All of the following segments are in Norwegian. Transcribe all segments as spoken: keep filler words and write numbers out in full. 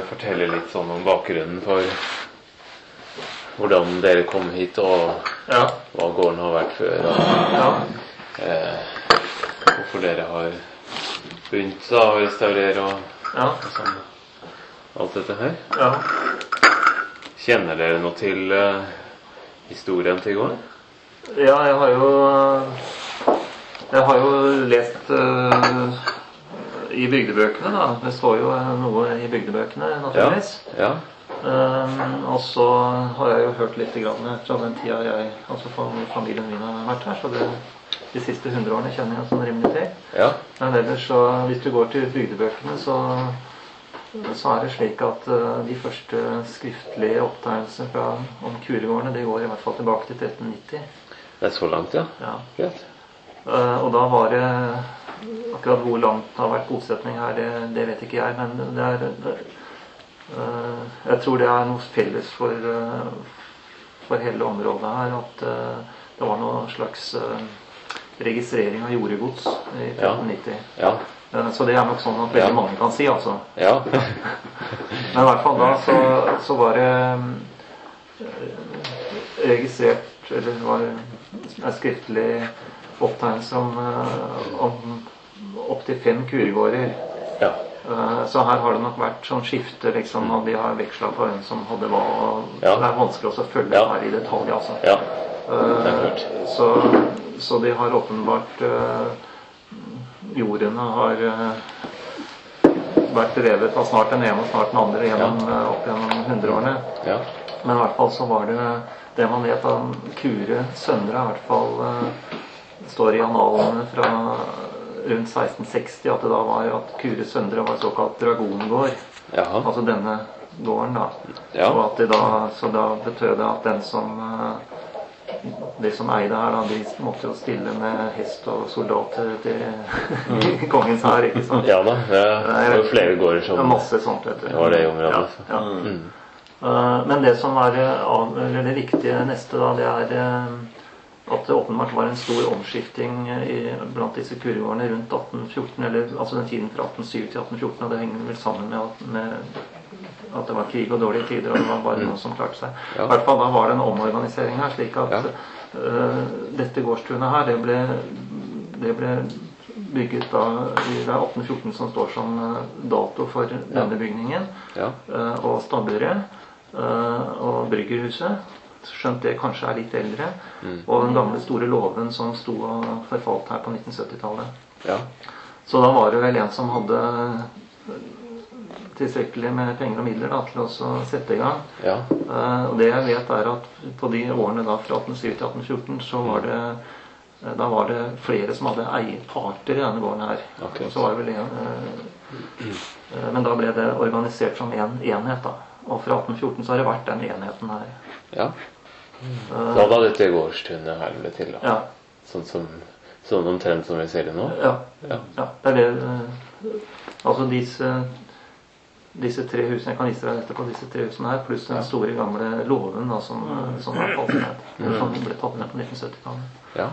fortelle litt sånn om bakgrunnen for hvordan dere kom hit, og ja. hva gården har vært før, og ja. eh, hvorfor dere har begynt å restaurere og, ja. og sånn, alt dette her. Ja. Kjenner dere noe til eh, historien til gården? Ja, jeg har jo jeg har jo lest uh, i bygdebøkene da. Det står jo noe i bygdebøkene naturligvis. Ja, ja. Um, og så har jeg jo hørt litt grann fra den tida jeg, altså familien min har vært her, så det, de siste hundre årene kjenner jeg sånn rimelig til. Ja. Men ellers så, hvis du går til bygdebøkene, så, så er det slik at uh, de første skriftlige opptegnelser fra, om kuregårdene, det går i hvert fall tilbake til tretten nitti. Det er så langt, ja. Ja. Greit. Uh, og da var det, akkurat hvor langt det har vært bosetning her, det, det vet ikke jeg, men det er... Det, Uh, jeg tror det er noe felles for, uh, for hele området her, at uh, det var noe slags uh, registrering av jordegods i tretten nitti. Ja. Ja. Uh, så det er nok sånn at veldig ja. mange kan si, altså. Ja. Men i hvert fall da så, så var det uh, registrert, eller var det skriftlig opptegnelse om, uh, om opp til fem kuregårder. Ja. Så her har det nok vært sånn skifte liksom, og de har vekslet på hvem som hadde hva, og ja. det er vanskelig også å følge ja. her i detalj, altså. Ja. Uh, så, så de har åpenbart uh, jordene har uh, vært drevet av snart den ene og snart den andre gjennom, ja. uh, opp gjennom hundreårene. Ja. Men i hvert fall så var det det man vet av Kure Søndre, i hvert fall uh, står i analene fra rundt seksten seksti, at det da var at Kure Søndre var såkalt dragongård. Jaha. Altså denne gården da. Ja. Og at det da, så da betød det at den som de som eide her da, de måtte jo stille med hest og soldater til mm. kongens her, ikke sant? Ja da, det var jo flere gårder som... Ja, masse sånt, vet du. Det var det i området. Ja, ja. Mm. Uh, men det som er eller det viktige neste da, det er at det åpenbart var en stor omskifting i, blant disse kuregårdene rundt atten fjorten, eller altså den tiden fra atten syv til atten fjorten, og det henger vel sammen med at, med at det var krig og dårlige tider, og det var bare noen som klarte seg. Ja. I hvert fall da var det en omorganisering her, slik at ja. uh, dette gårdstunet her, det ble, det ble bygget da, det er atten fjorten som står som dato for ja. denne bygningen, ja. uh, og stablere, uh, og bryggerhuset. Skjønt det kanskje er litt eldre, mm. og den gamle store låven som sto og forfalt her på nitten sytti-tallet. Ja. Så da var det vel en som hadde tilstrekkelig med penger og midler da, til å sette i gang. Ja. Uh, og det jeg vet er at på de årene da, fra atten syv til atten fjorten, så var det, da var det flere som hadde eiet parter i denne gården her. Okay. Så var det vel en, uh, uh, men da ble det organisert som en enhet da. Og fra atten fjorten så har det vært den enheten her. Ja. Uh, da var dette gårdstunet her ble til da. Ja. Sånn, som, sånn omtrent som vi ser det nå? Ja. Ja. Ja. Det er det, uh, altså disse, disse tre husene, jeg kan vise deg etterpå disse tre husene her, pluss den store gamle låven da, som, uh, som er tatt ned, mm. som ble tatt ned på nitten sytti-tallet. Ja.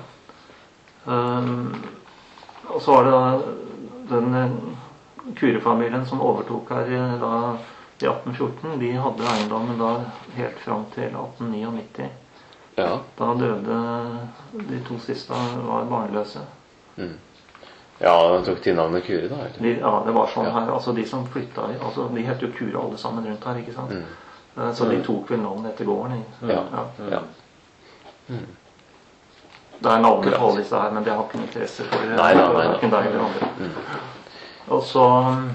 Um, og så var det da den uh, Kure-familien som overtok her da i atten fjorten, de hadde eiendommen da helt fram til atten nittini. Ja. Da døde de to siste var barnløse. Mm. Ja, de tok til navnet Kure da? De, ja, det var sånn ja. her. Altså de som flyttet, altså de heter jo Kure alle sammen rundt her, ikke sant? Mm. Så de tok vel navnet etter gården. Ja. Ja. Ja. Mm. Det er navnet på alle disse her, men det har ikke noe interesse for nei, nei, nei, hverken deg eller andre. Mm. Og så...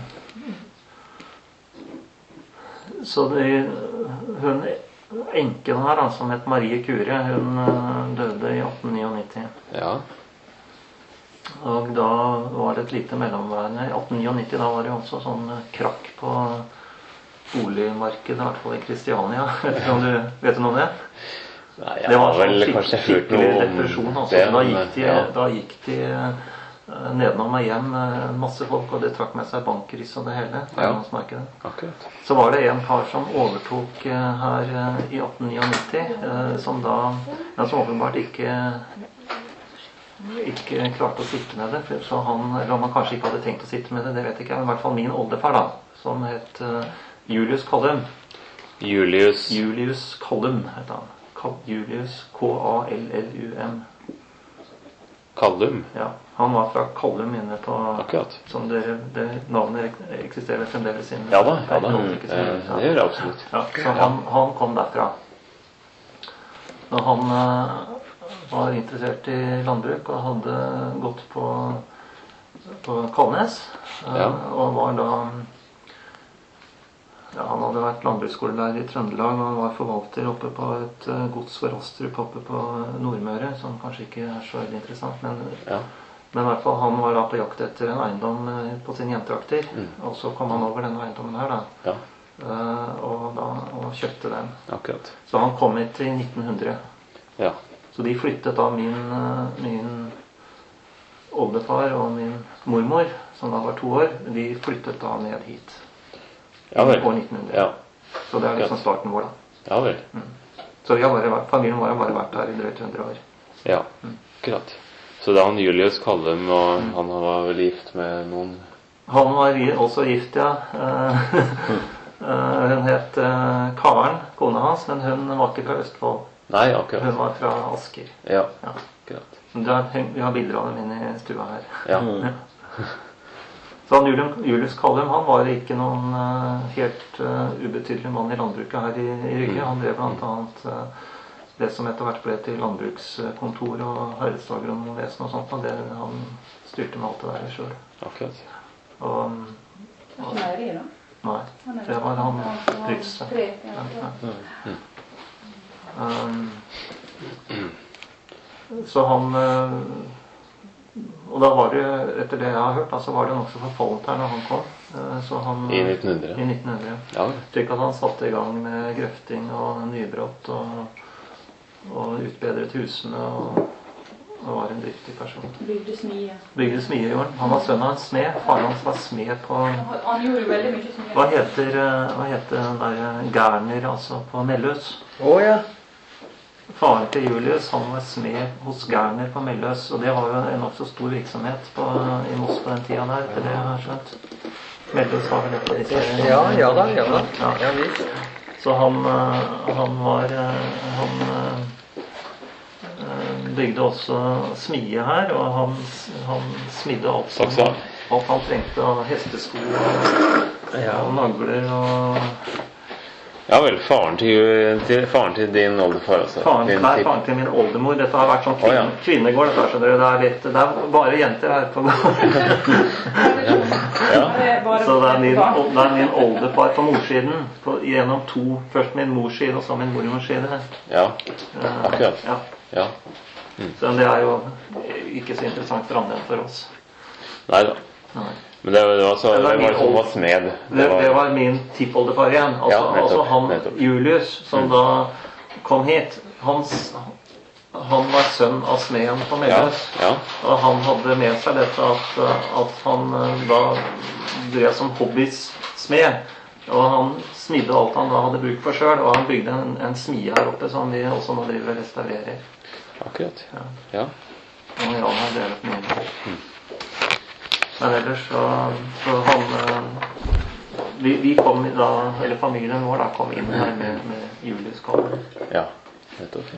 Så det, hun, enken her da, som het Marie Kure, hun uh, døde i atten nittini. Ja. Og da var det et lite mellomværende. I atten nittini da var det også sånn krakk på boligmarkedet, i hvert fall i Kristiania. Vet du om du vet noe om det? Nei, jeg det var har vel sånn kanskje hørt noe om depresjon, altså. det. Da gikk de, ja. da gikk de nedenom meg hjem masse folk, og det trakk med seg bankris og det hele. Ja. Så var det en par som overtok her i atten nittini, som da ja, som åpenbart ikke ikke klarte å sitte med det, så han, eller om han kanskje ikke hadde tenkt å sitte med det, det vet jeg ikke, men i hvert fall min oldefar da, som het Julius Kallum. Julius Julius Kallum heter han. Ka- Julius K A L L U M. Kallum? Ja, han var fra Kallum inne på... Akkurat. Som dere, det navnet ek- eksisterer fremdeles inne. Ja da, ja da. Noen ikke som- Eh, det gjør det absolutt. Ja, så han, han kom derfra. Når han eh, var interessert i landbruk og hadde gått på, på Kalnes, eh, Ja. og var da... Ja, han hadde vært landbruksskolelærer i Trøndelag, og han var forvalter oppe på et eh, gods for Astrup oppe på Nordmøre, som kanskje ikke er så veldig interessant, men, Ja. men i hvert fall han var da på jakt etter en eiendom eh, på sin hjemtrakter, Mm. og så kom han over denne eiendommen her da, Ja, eh, og, da og kjøpte den. akkurat. Så han kom hit i nitten hundre. Ja. Så de flyttet da min, eh, min oldefar og min mormor, som da var to år, de flyttet da ned hit. Ja vel. År nitten hundre. Ja. Så det er liksom starten vår da. Ja vel. Så vi har bare vært, familien vår har bare vært her i drøyt hundre år. Ja, akkurat. Så det er han Julius Kallum, og han var vel gift med noen... Han var i- også gift, ja. Eh, eh, hun het eh, Karen, kone hans, men hun var ikke fra Østfold. Nei, akkurat. Hun var fra Asker. Ja, Ja. akkurat. Der, vi har bilder av dem inne i stua her. Ja. Så han Julius, Julius Kallum, han var ikke noen eh, helt eh, ubetydelig mann i landbruket her i, i Rygge. Han drev blant annet eh, det som etter hvert ble til landbrukskontor og herredsagronomvesen og sånt, og det han styrte med alt det der selv. Akkurat. Og, Ikke meieri, da? nei, Han er- det var han han som har Prytz. tre, Ja, ja. ja. Um, så han eh, Og da var det, etter det jeg har hørt, da, så var det nokså forfallent her når han kom. Eh, Så han, I nitten hundre. I nitten hundre. Ja vel. Slik at han satte i gang med grøfting og nybrott og, og utbedret husene og, og var en dyktig person. Bygde smie. Bygde smie i jorden. Han var sønn av en smed. Faren hans var smed på Han gjorde veldig mye smie. Hva heter, eh, hva heter den der Gerner, altså på Melløs? Å ja. Faren til Julius, han var smed hos Gerner på Melløs, og det var jo en også stor virksomhet på, i Moss på den tida der, etter det jeg har skjønt. Melløs var vel et av disse... Ja, ja da, ja da. Ja. Ja visst. Så han, eh, han var eh, Han eh, bygde også smie her, og han, han smidde alt som Saksa. alt han trengte av hestesko og, Ja. og nagler og Ja vel, faren til, til, faren til din oldefar, altså. faren, Din nei, tipp- faren til min oldemor. Dette har vært sånn Å, ja. kvinne, kvinnegård. Dette her, skjønner du. Det er litt Det er bare jenter her på gården. Ja. Så det er min, det er min oldefar på morssiden. På, gjennom to Først min mors side, og så min mormors side. Ja, Eh, akkurat. Ja. Ja. Så det er jo ikke så interessant for andre enn for oss. Nei da. Nei. Men det var, det var, så, Det det var var min som var old- smed. Det, det var min tippoldefar igjen. Altså, Ja, nettopp, altså han nettopp. Julius, som da kom hit. Hans, han var sønn av smeden på Ja, Melløs. ja. Og han hadde med seg dette at, at han eh, da drev som hobbysmed. Og han smidde alt han da hadde bruk for sjøl, og han bygde en, en smie her oppe som vi også nå driver og restaurerer. Akkurat. Ja. Ja. Og Jan har drevet mye. Men ellers så, så han eh, vi, vi kom da, eller familien vår da kom inn her med, med Julius Kallum. Ja, nettopp.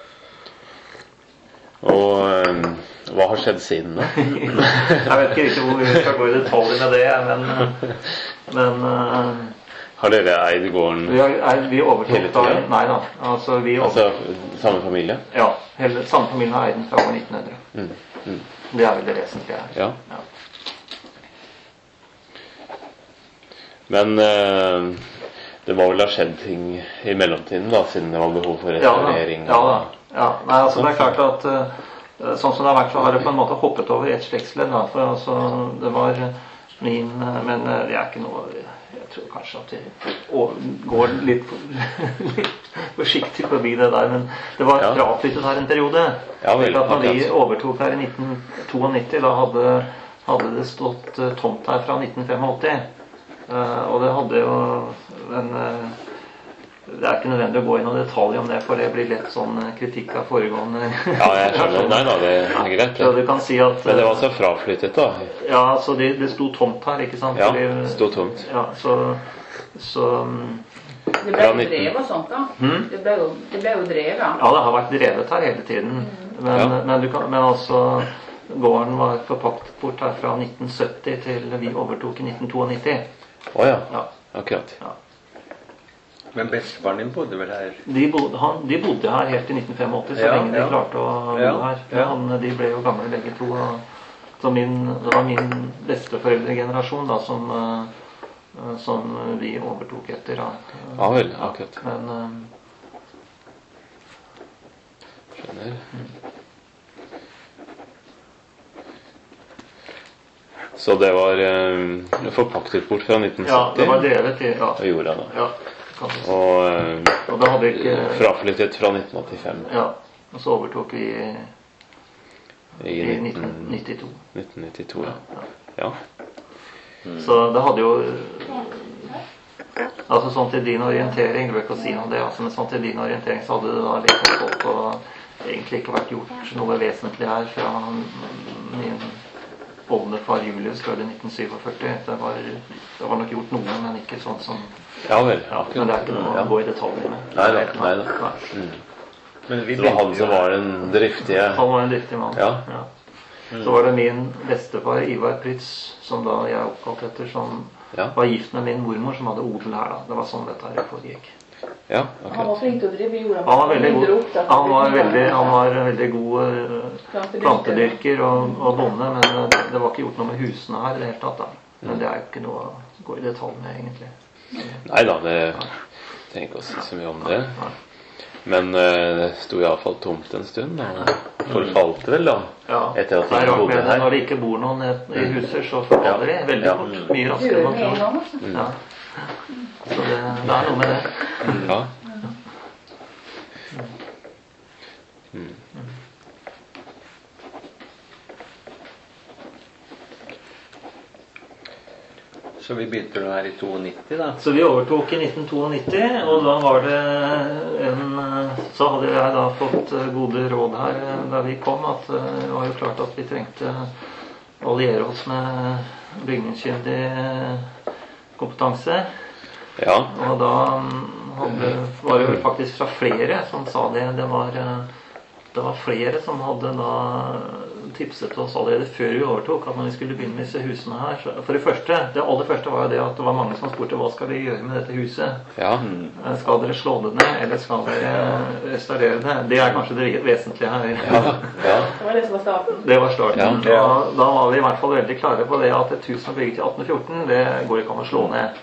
Og øhm, hva har skjedd siden da? Jeg vet ikke riktig hvor vi skal gå i detalj med det, men, men eh, Har dere eid gården? vi, har, er, vi Hele overtok da tiden? Nei da. Altså, vi over, Altså samme familie? ja, hele, samme familien har eid den fra år nitten hundre. Mm. Mm. Det er vel det vesentlige her. Ja. Ja. Men øh, det må vel ha skjedd ting i mellomtiden da, siden det var behov for Ja da. restaurering? Ja, da. Ja. Nei, altså det er klart at eh, sånn som det har vært, så har det på en måte hoppet over et slektsledd. Da, for altså, det var min eh, Men eh, det er ikke noe Jeg tror kanskje at det å- går litt, for, litt forsiktig forbi det der. Men det var Ja. fraflyttet her en periode. Ja vel, Slik at når vi akkurat. overtok her i nitten nittito, da hadde, hadde det stått eh, tomt her fra nitten åttifem. Uh, og det hadde jo en uh, det er ikke nødvendig å gå i noen detalj om det, for det blir lett sånn kritikk av foregående. Ja, jeg skjønner. Nei da, det er greit. Så du kan si at, Men det var så fraflyttet, da? Ja, så det, det sto tomt her, ikke sant? Ja, Fordi, det sto tomt. Ja, så, så Det ble jo drevet og sånt, da. Hmm? Det ble jo, det ble jo drevet. Ja, det har vært drevet her hele tiden. Men, Ja. men, du kan, men altså, gården var forpaktet bort her fra nitten sytti til vi overtok i nitten nittito. Å ja. Ja. Akkurat. Ja. Men bestefaren din bodde vel her? De bodde, han, de bodde her helt til nitten åttifem, så Ja, lenge de ja. klarte å bo Ja, her. ja. Han, de ble jo gamle begge to. Og, så min, det var min besteforeldregenerasjon da, som, uh, som vi overtok etter. Da. Ja vel, akkurat. Men uh, Skjønner. Så det var eh, forpaktet bort fra nitten sytti? ja, det var drevet i ja, Og jorda da. ja, kan du si. Og eh, Og det hadde ikke fraflyttet fra nitten åttifem Ja, og så overtok vi i, i i nitten nitten nittito. nitten nittito. Ja. Ja. Så det hadde jo Altså sånn til din orientering, du vil ikke si noe om det, altså, men sånn til din orientering så hadde det da liksom stått og egentlig ikke vært gjort noe vesentlig her fra min oldefar Julius døde i nitten førtisju. Det var, det var nok gjort noe, men ikke sånn som Ja vel. ja, Men det er ikke noe Ja. å gå i detaljer med. Nei da. Nei da. Mm. Men vi Det var han begynte som jo var den driftige. Han var en dyktig mann. Ja. Så var det min bestefar Ivar Prytz, som da jeg er oppkalt etter, som Ja. var gift med min mormor, som hadde odel her. da. Det var sånn dette her foregikk. Ja, Han var akkurat. flink til å drive jorda. Han var veldig Mindre god, opptatt av han var jorda. veldig, han var veldig god eh, Plantedyrker. plantedyrker og, og bonde, men eh, det, det var ikke gjort noe med husene her i det hele tatt. da. Men det er jo ikke noe å gå i detalj med, egentlig. Nei da, det trenger ikke å si så mye om det. Men eh, det sto iallfall tomt en stund. Og forfalte vel, da. Ja, Etter at det er de rart bodde med det. her. Når det ikke bor noen i huser, så forfaller de veldig Ja. fort. Mye Du raskere er enn man med en tror. gang, altså. Ja. Så det, det er noe med det. Ja. Mm. Så vi begynte jo her i nittito, da. Så vi overtok i nitten nittito, og da var det en Så hadde jeg da fått gode råd her da vi kom, at det var jo klart at vi trengte å alliere oss med bygningskyndig kompetanse. Ja. Og da hadde, var det vel faktisk fra flere som sa det. Det var, det var flere som hadde da tipset oss allerede før vi overtok at når vi skulle begynne med disse husene her så, For det første, det aller første var jo det at det var mange som spurte hva skal vi gjøre med dette huset. Ja. Skal dere slå det ned, eller skal dere restaurere det? Det er kanskje det vesentlige her. Ja. Ja. Det var det som var starten. Det var starten. Ja. Da, da var vi i hvert fall veldig klare på det at et hus som er bygget i atten fjorten, det går ikke an å slå ned.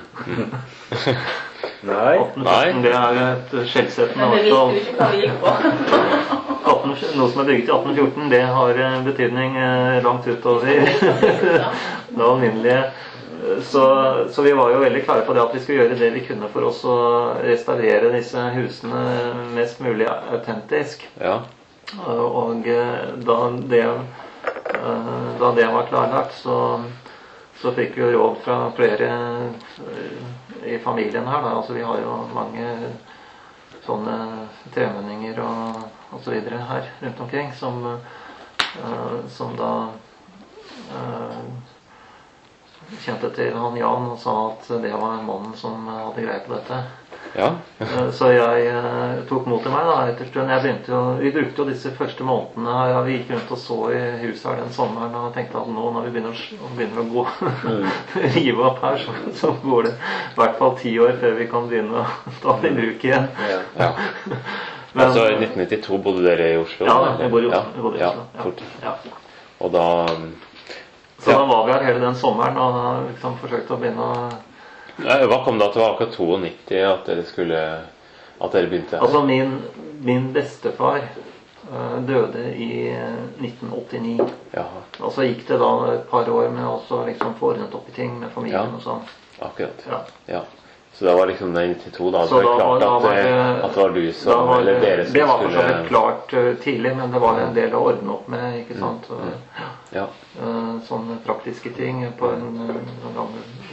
Nei. atten fjorten, det er et skjellsettende Men det årstall. visste vi ikke hva vi gikk på. atten Noe som er bygget i atten fjorten, det har eh, betydning eh, langt utover det alminnelige. Så, så vi var jo veldig klare på det at vi skulle gjøre det vi kunne for oss å restaurere disse husene mest mulig autentisk. Ja. Og eh, da det, eh, da det var klarlagt, så, så fikk vi jo råd fra flere eh, i familien her. Da. Altså, vi har jo mange sånne tremenninger og, og så videre her rundt omkring som, uh, som da uh, kjente til han Jan og sa at det var mannen som hadde greie på dette. Ja. Uh, så jeg uh, tok mot til meg da etter stund. Jeg begynte jo, vi brukte jo disse første månedene her. Ja, vi gikk rundt og så i huset her den sommeren og tenkte at nå når vi begynner, å- begynner å gå rive opp her, så, så går det i hvert fall ti år før vi kan begynne å ta det i bruk igjen. Ja. Ja. Men- Altså i nitten nittito bodde dere i Oslo? Ja, eller? vi bor i Oslo. Ja, Vi bodde i ja, Oslo. Ja. fort. Ja. Og da Så Ja. da var vi her hele den sommeren og liksom forsøkte å begynne å Nei, Hva kom da til å være akkurat nittito at dere skulle At dere begynte her? Altså min, min bestefar uh, døde i nitten åttini. Jaha, Og så gikk det da et par år med å liksom få ordnet opp i ting med familien Ja. og sånn. akkurat. Ja. Ja. Så det var liksom det nittito, da? Så Det var da var- klart da at, var det, det- at det var du Da som var, Eller dere som det var for så skulle vidt klart uh, tidlig, men det var en del å ordne opp med, ikke sant? Og, Ja. uh, sånne praktiske ting på en, en gammel,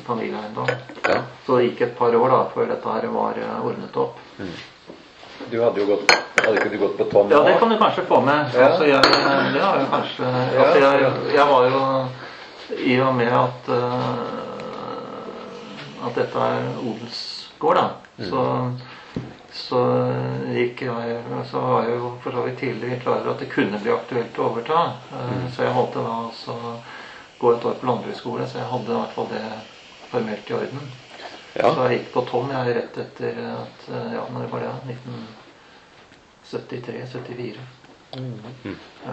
familieeiendom. Ja. Så det gikk et par år da før dette her var eh, ordnet opp. Du hadde jo gått Hadde ikke du gått på Tom? Ja, det nå? kan du kanskje få med. Ja. Altså, jeg, det har jo kanskje altså, jeg, jeg var jo i og med at uh, at dette er odelsgård, da. Så, så gikk jeg Så var jeg jo for så vidt tidlig klar over at det kunne bli aktuelt å overta. Uh, så jeg måtte da altså gå et år på landbruksskole, så jeg hadde i hvert fall det formelt i orden. Ja. Så jeg gikk på Tom jeg rett etter at ja, når var det? nitten syttitre syttifire. Mm. Ja.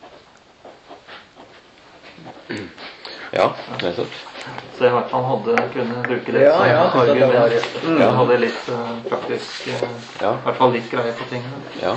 Ja, nettopp. Så jeg i hvert fall hadde kunne bruke det Ja, som ja, så det var- argument. Mm. Jeg hadde litt uh, praktisk uh, Ja. I hvert fall litt greie på tingene. Ja.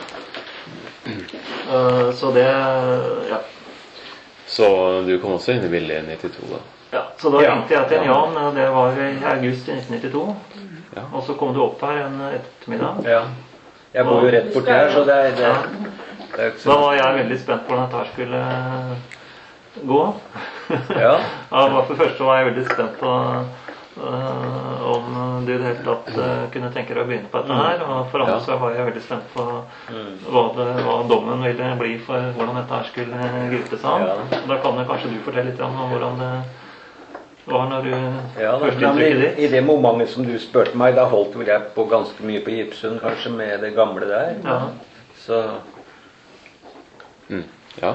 Uh, så det ja. Så du kom også inn i bildet i nittito, da? ja. Så da Ja. ringte jeg til Ja. Jan, og det var i august i nitten nittito. Ja. Og så kom du opp her en ettermiddag. Ja. Jeg bor jo rett borti her, så det er, det, Ja. det er ikke Da så var jeg veldig spent på hvordan dette her skulle uh, gå. Ja. Ja, for det første var jeg veldig spent på uh, om du i det hele tatt uh, kunne tenke deg å begynne på dette her. Og for andre Ja. så var jeg veldig spent på Mm. hva, det, hva dommen ville bli for hvordan dette her skulle gripes an. Ja. Og da kan jo kanskje du fortelle litt om hvordan det var når du Ja, da, første men inntrykket i, ditt. I det momentet som du spurte meg, da holdt vel jeg på ganske mye på Gipsund, kanskje, med det gamle der. Ja. Så, Mm. Ja.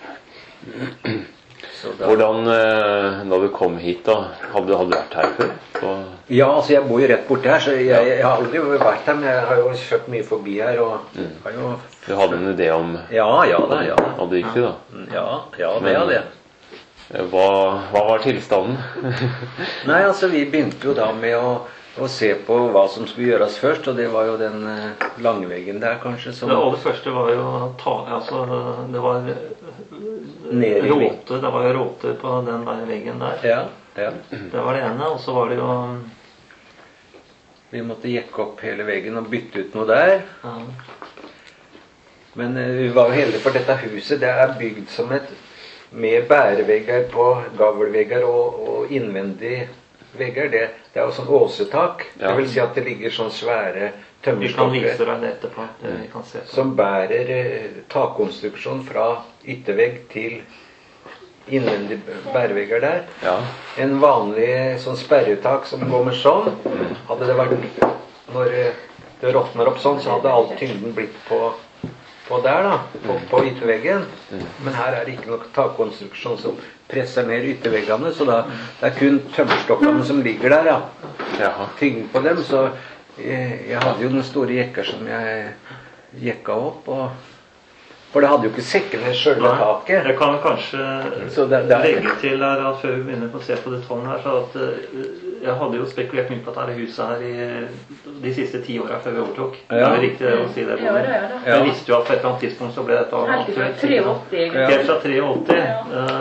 så da Hvordan, eh, da du kom hit, da, hadde, hadde du vært her før? På, Ja, altså jeg bor jo rett borti her, så jeg, jeg har aldri vært her, men jeg har jo kjørt mye forbi her, og har jo du hadde en idé om Ja, ja da, ja. hva det gikk til, da? Ja, ja, det er det. Hva, hva var tilstanden? Nei, altså vi begynte jo da med å, å se på hva som skulle gjøres først, og det var jo den eh, langveggen der kanskje som Det aller første var jo ta, altså, det var Ned i- råte, det var jo råte på den der veggen der. Ja, ja. Det var det ene, og så var det jo Vi måtte jekke opp hele veggen og bytte ut noe der. ja, Men eh, vi var jo heldige, for dette huset det er bygd som et med bærevegger på gavelvegger og, og innvendig vegger. Det, det er jo sånn åsetak. Ja. Det vil si at det ligger sånn svære Vi kan vise tømmerstokker deg det etterpå. Det vi kan se på. som bærer eh, takkonstruksjon fra yttervegg til innvendig bærevegger der. Ja. En vanlig sånn sperretak som går med sånn, hadde det vært når eh, det råtner opp sånn, så hadde all tyngden blitt på, på der da, på, på ytterveggen. Men her er det ikke noe takkonstruksjon som presser ned ytterveggene, så da, det er kun tømmerstokkene som ligger der, ja. Jaha. Tyngden på dem, så jeg, jeg hadde jo den store jekker som jeg jekka opp, og for det hadde jo ikke sekkene i selve Nei, taket. Jeg kan kanskje Så det, det er, legge til her at før vi begynner på å se på detaljen her, så at eh, jeg hadde jo spekulert mye på dette huset her i de siste ti åra før vi overtok. Ja. Det er riktig å si det. Ja, Bodil. det er det. Ja. Jeg visste jo at på et eller annet tidspunkt så ble dette Helt fra aktuelt. tretti, egentlig. Ja. Helt fra tretti, Ja.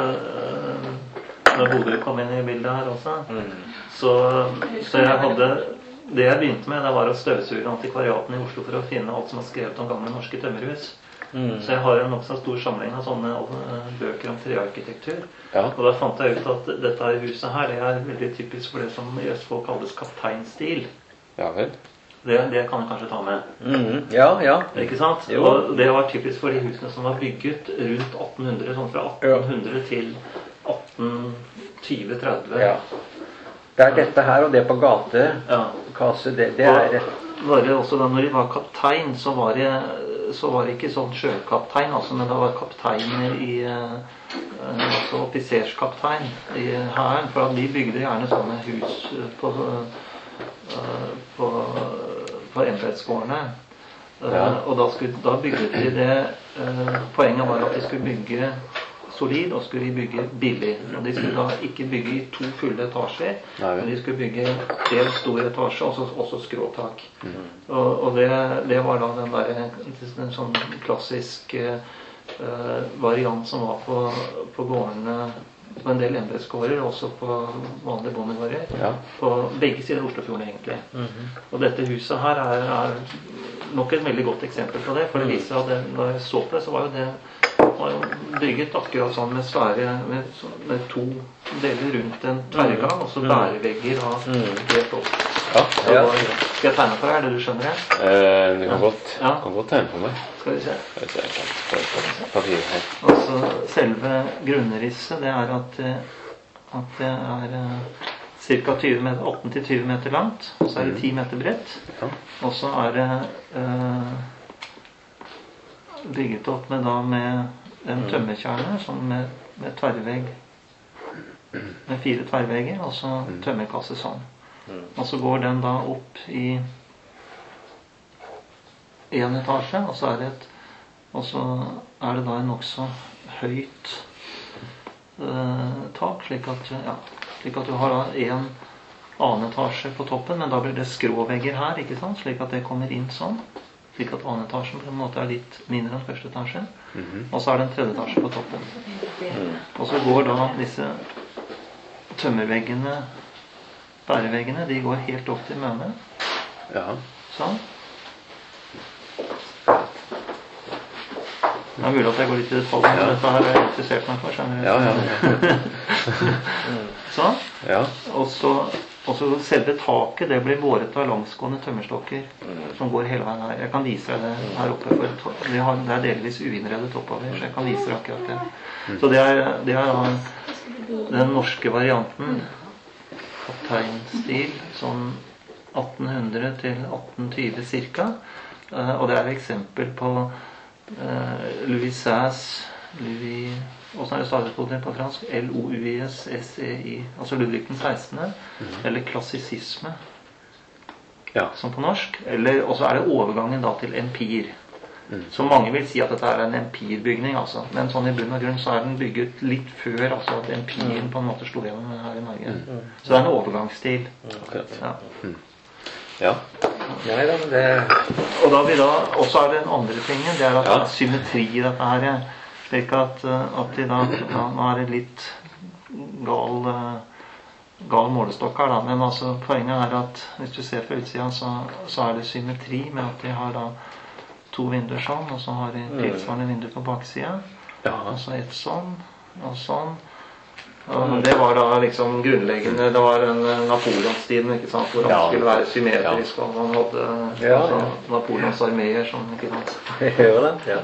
eh, når Bodil kom inn i bildet her også. mm, Så, så jeg hadde det jeg begynte med, det var å støvsuge antikvariaten i Oslo for å finne alt som var skrevet om gamle norske tømmerhus. mm. Så jeg har en nokså stor samling av sånne eh, bøker om trearkitektur. Ja. Og da fant jeg ut at dette her huset her, det er veldig typisk for det som i Østfold kalles kapteinstil. Ja vel. Det, det kan jeg kanskje ta med. Mm, ja, ja. Ikke sant? Jo. Og det var typisk for de husene som var bygget rundt atten hundre, sånn fra atten hundre til atten tjue tretti. ja. Det er dette her, og det på gate, Ja. Kase, det, det er Og var det også da når de var kaptein, så var det, så var det ikke sånn sjøkaptein, altså, men det var kapteiner i eh, altså offiserskaptein i hæren. For at de bygde gjerne sånne hus på, eh, på, på embetsgårdene. Eh, Ja. Og da, skulle, da bygde de det eh, Poenget var at de skulle bygge solid, og skulle de bygge billig. Og de skulle da ikke bygge i to fulle etasjer, Nei vel. men de skulle bygge en stor etasje, og så også skråtak. Og, og det, det var da den der, en sånn klassisk eh, variant som var på, på gårdene, på en del embetsgårder, også på vanlige bondegårder, Ja. på begge sider av Oslofjorden egentlig. Og dette huset her er, er nok et veldig godt eksempel på det, for det viser at det, når jeg så på det, så var jo det var jo bygget akkurat sånn med svære, med, med to deler rundt en tverrgang, og så bærevegger av helt opp. Ja. Så Ja. var- Skal jeg tegne for deg, er det du skjønner det? Eh, du kan godt, Ja. kan godt tegne på meg. Skal vi se. Skal vi se, jeg kan få et papir her. Altså, selve grunnrisset, det er at, eh, at det er eh, ca. atten til tjue meter langt, og så er det ti meter bredt. Ja. Og så er det eh, bygget opp med, da, med en tømmerkjerne sånn med, med tverrvegg, med fire tverrvegger, og så tømmerkasse sånn. Og så går den da opp i en etasje, og så er det, et, og så er det da en nokså høyt eh, tak, slik at, ja, slik at du har da en annen etasje på toppen, men da blir det skråvegger her, ikke sant? Slik at det kommer inn sånn, slik at annen etasjen på en måte er litt mindre enn første etasje. Og så er det en tredje etasje på toppen. Og så går da disse tømmerveggene, bæreveggene, de går helt opp til mønet. Ja. Sånn. Det er mulig at jeg går litt i detalj, men dette her er jeg interessert meg for, skjønner du? Ja, ja. Sånn. Ja. Og så, og så selve taket, det blir båret av langsgående tømmerstokker som går hele veien her. Jeg kan vise deg det her oppe, for det, har, det er delvis uinnredet oppover, så jeg kan vise deg akkurat det. Så det er, det er da den norske varianten, kapteinstil, sånn atten hundre til atten tjue cirka. Eh, og det er et eksempel på eh, Louis Seize, Louis, hvordan er det stavet på det på fransk? L O U I S S E I, altså Ludvig den sekstende, eller klassisisme, Ja. som på norsk. Eller, og så er det overgangen da til empir. Så mange vil si at dette er en empirbygning, altså. Men sånn i bunn og grunn så er den bygget litt før altså at empirien på en måte slo gjennom her i Norge. Så det er en overgangsstil. Akkurat. Ja. Ja. Nei da, men det Og da vi da, og så er det den andre tingen, det er at Ja. det er symmetri i dette her. Slik at, eh, at de da, ja, nå er det litt gal, eh, gal målestokk her da, men altså poenget er at hvis du ser fra utsiden så, så er det symmetri med at de har da to vinduer sånn, og så har de tilsvarende vinduer på baksiden. Ja. Og så et sånn, og sånn. Og det var da liksom grunnleggende, det var en Napoleonstiden, ikke sant, hvor han Ja. skulle være symmetrisk, og han hadde Ja, altså, ja. Napoleons arméer som, ikke sant. gjør det. Ja.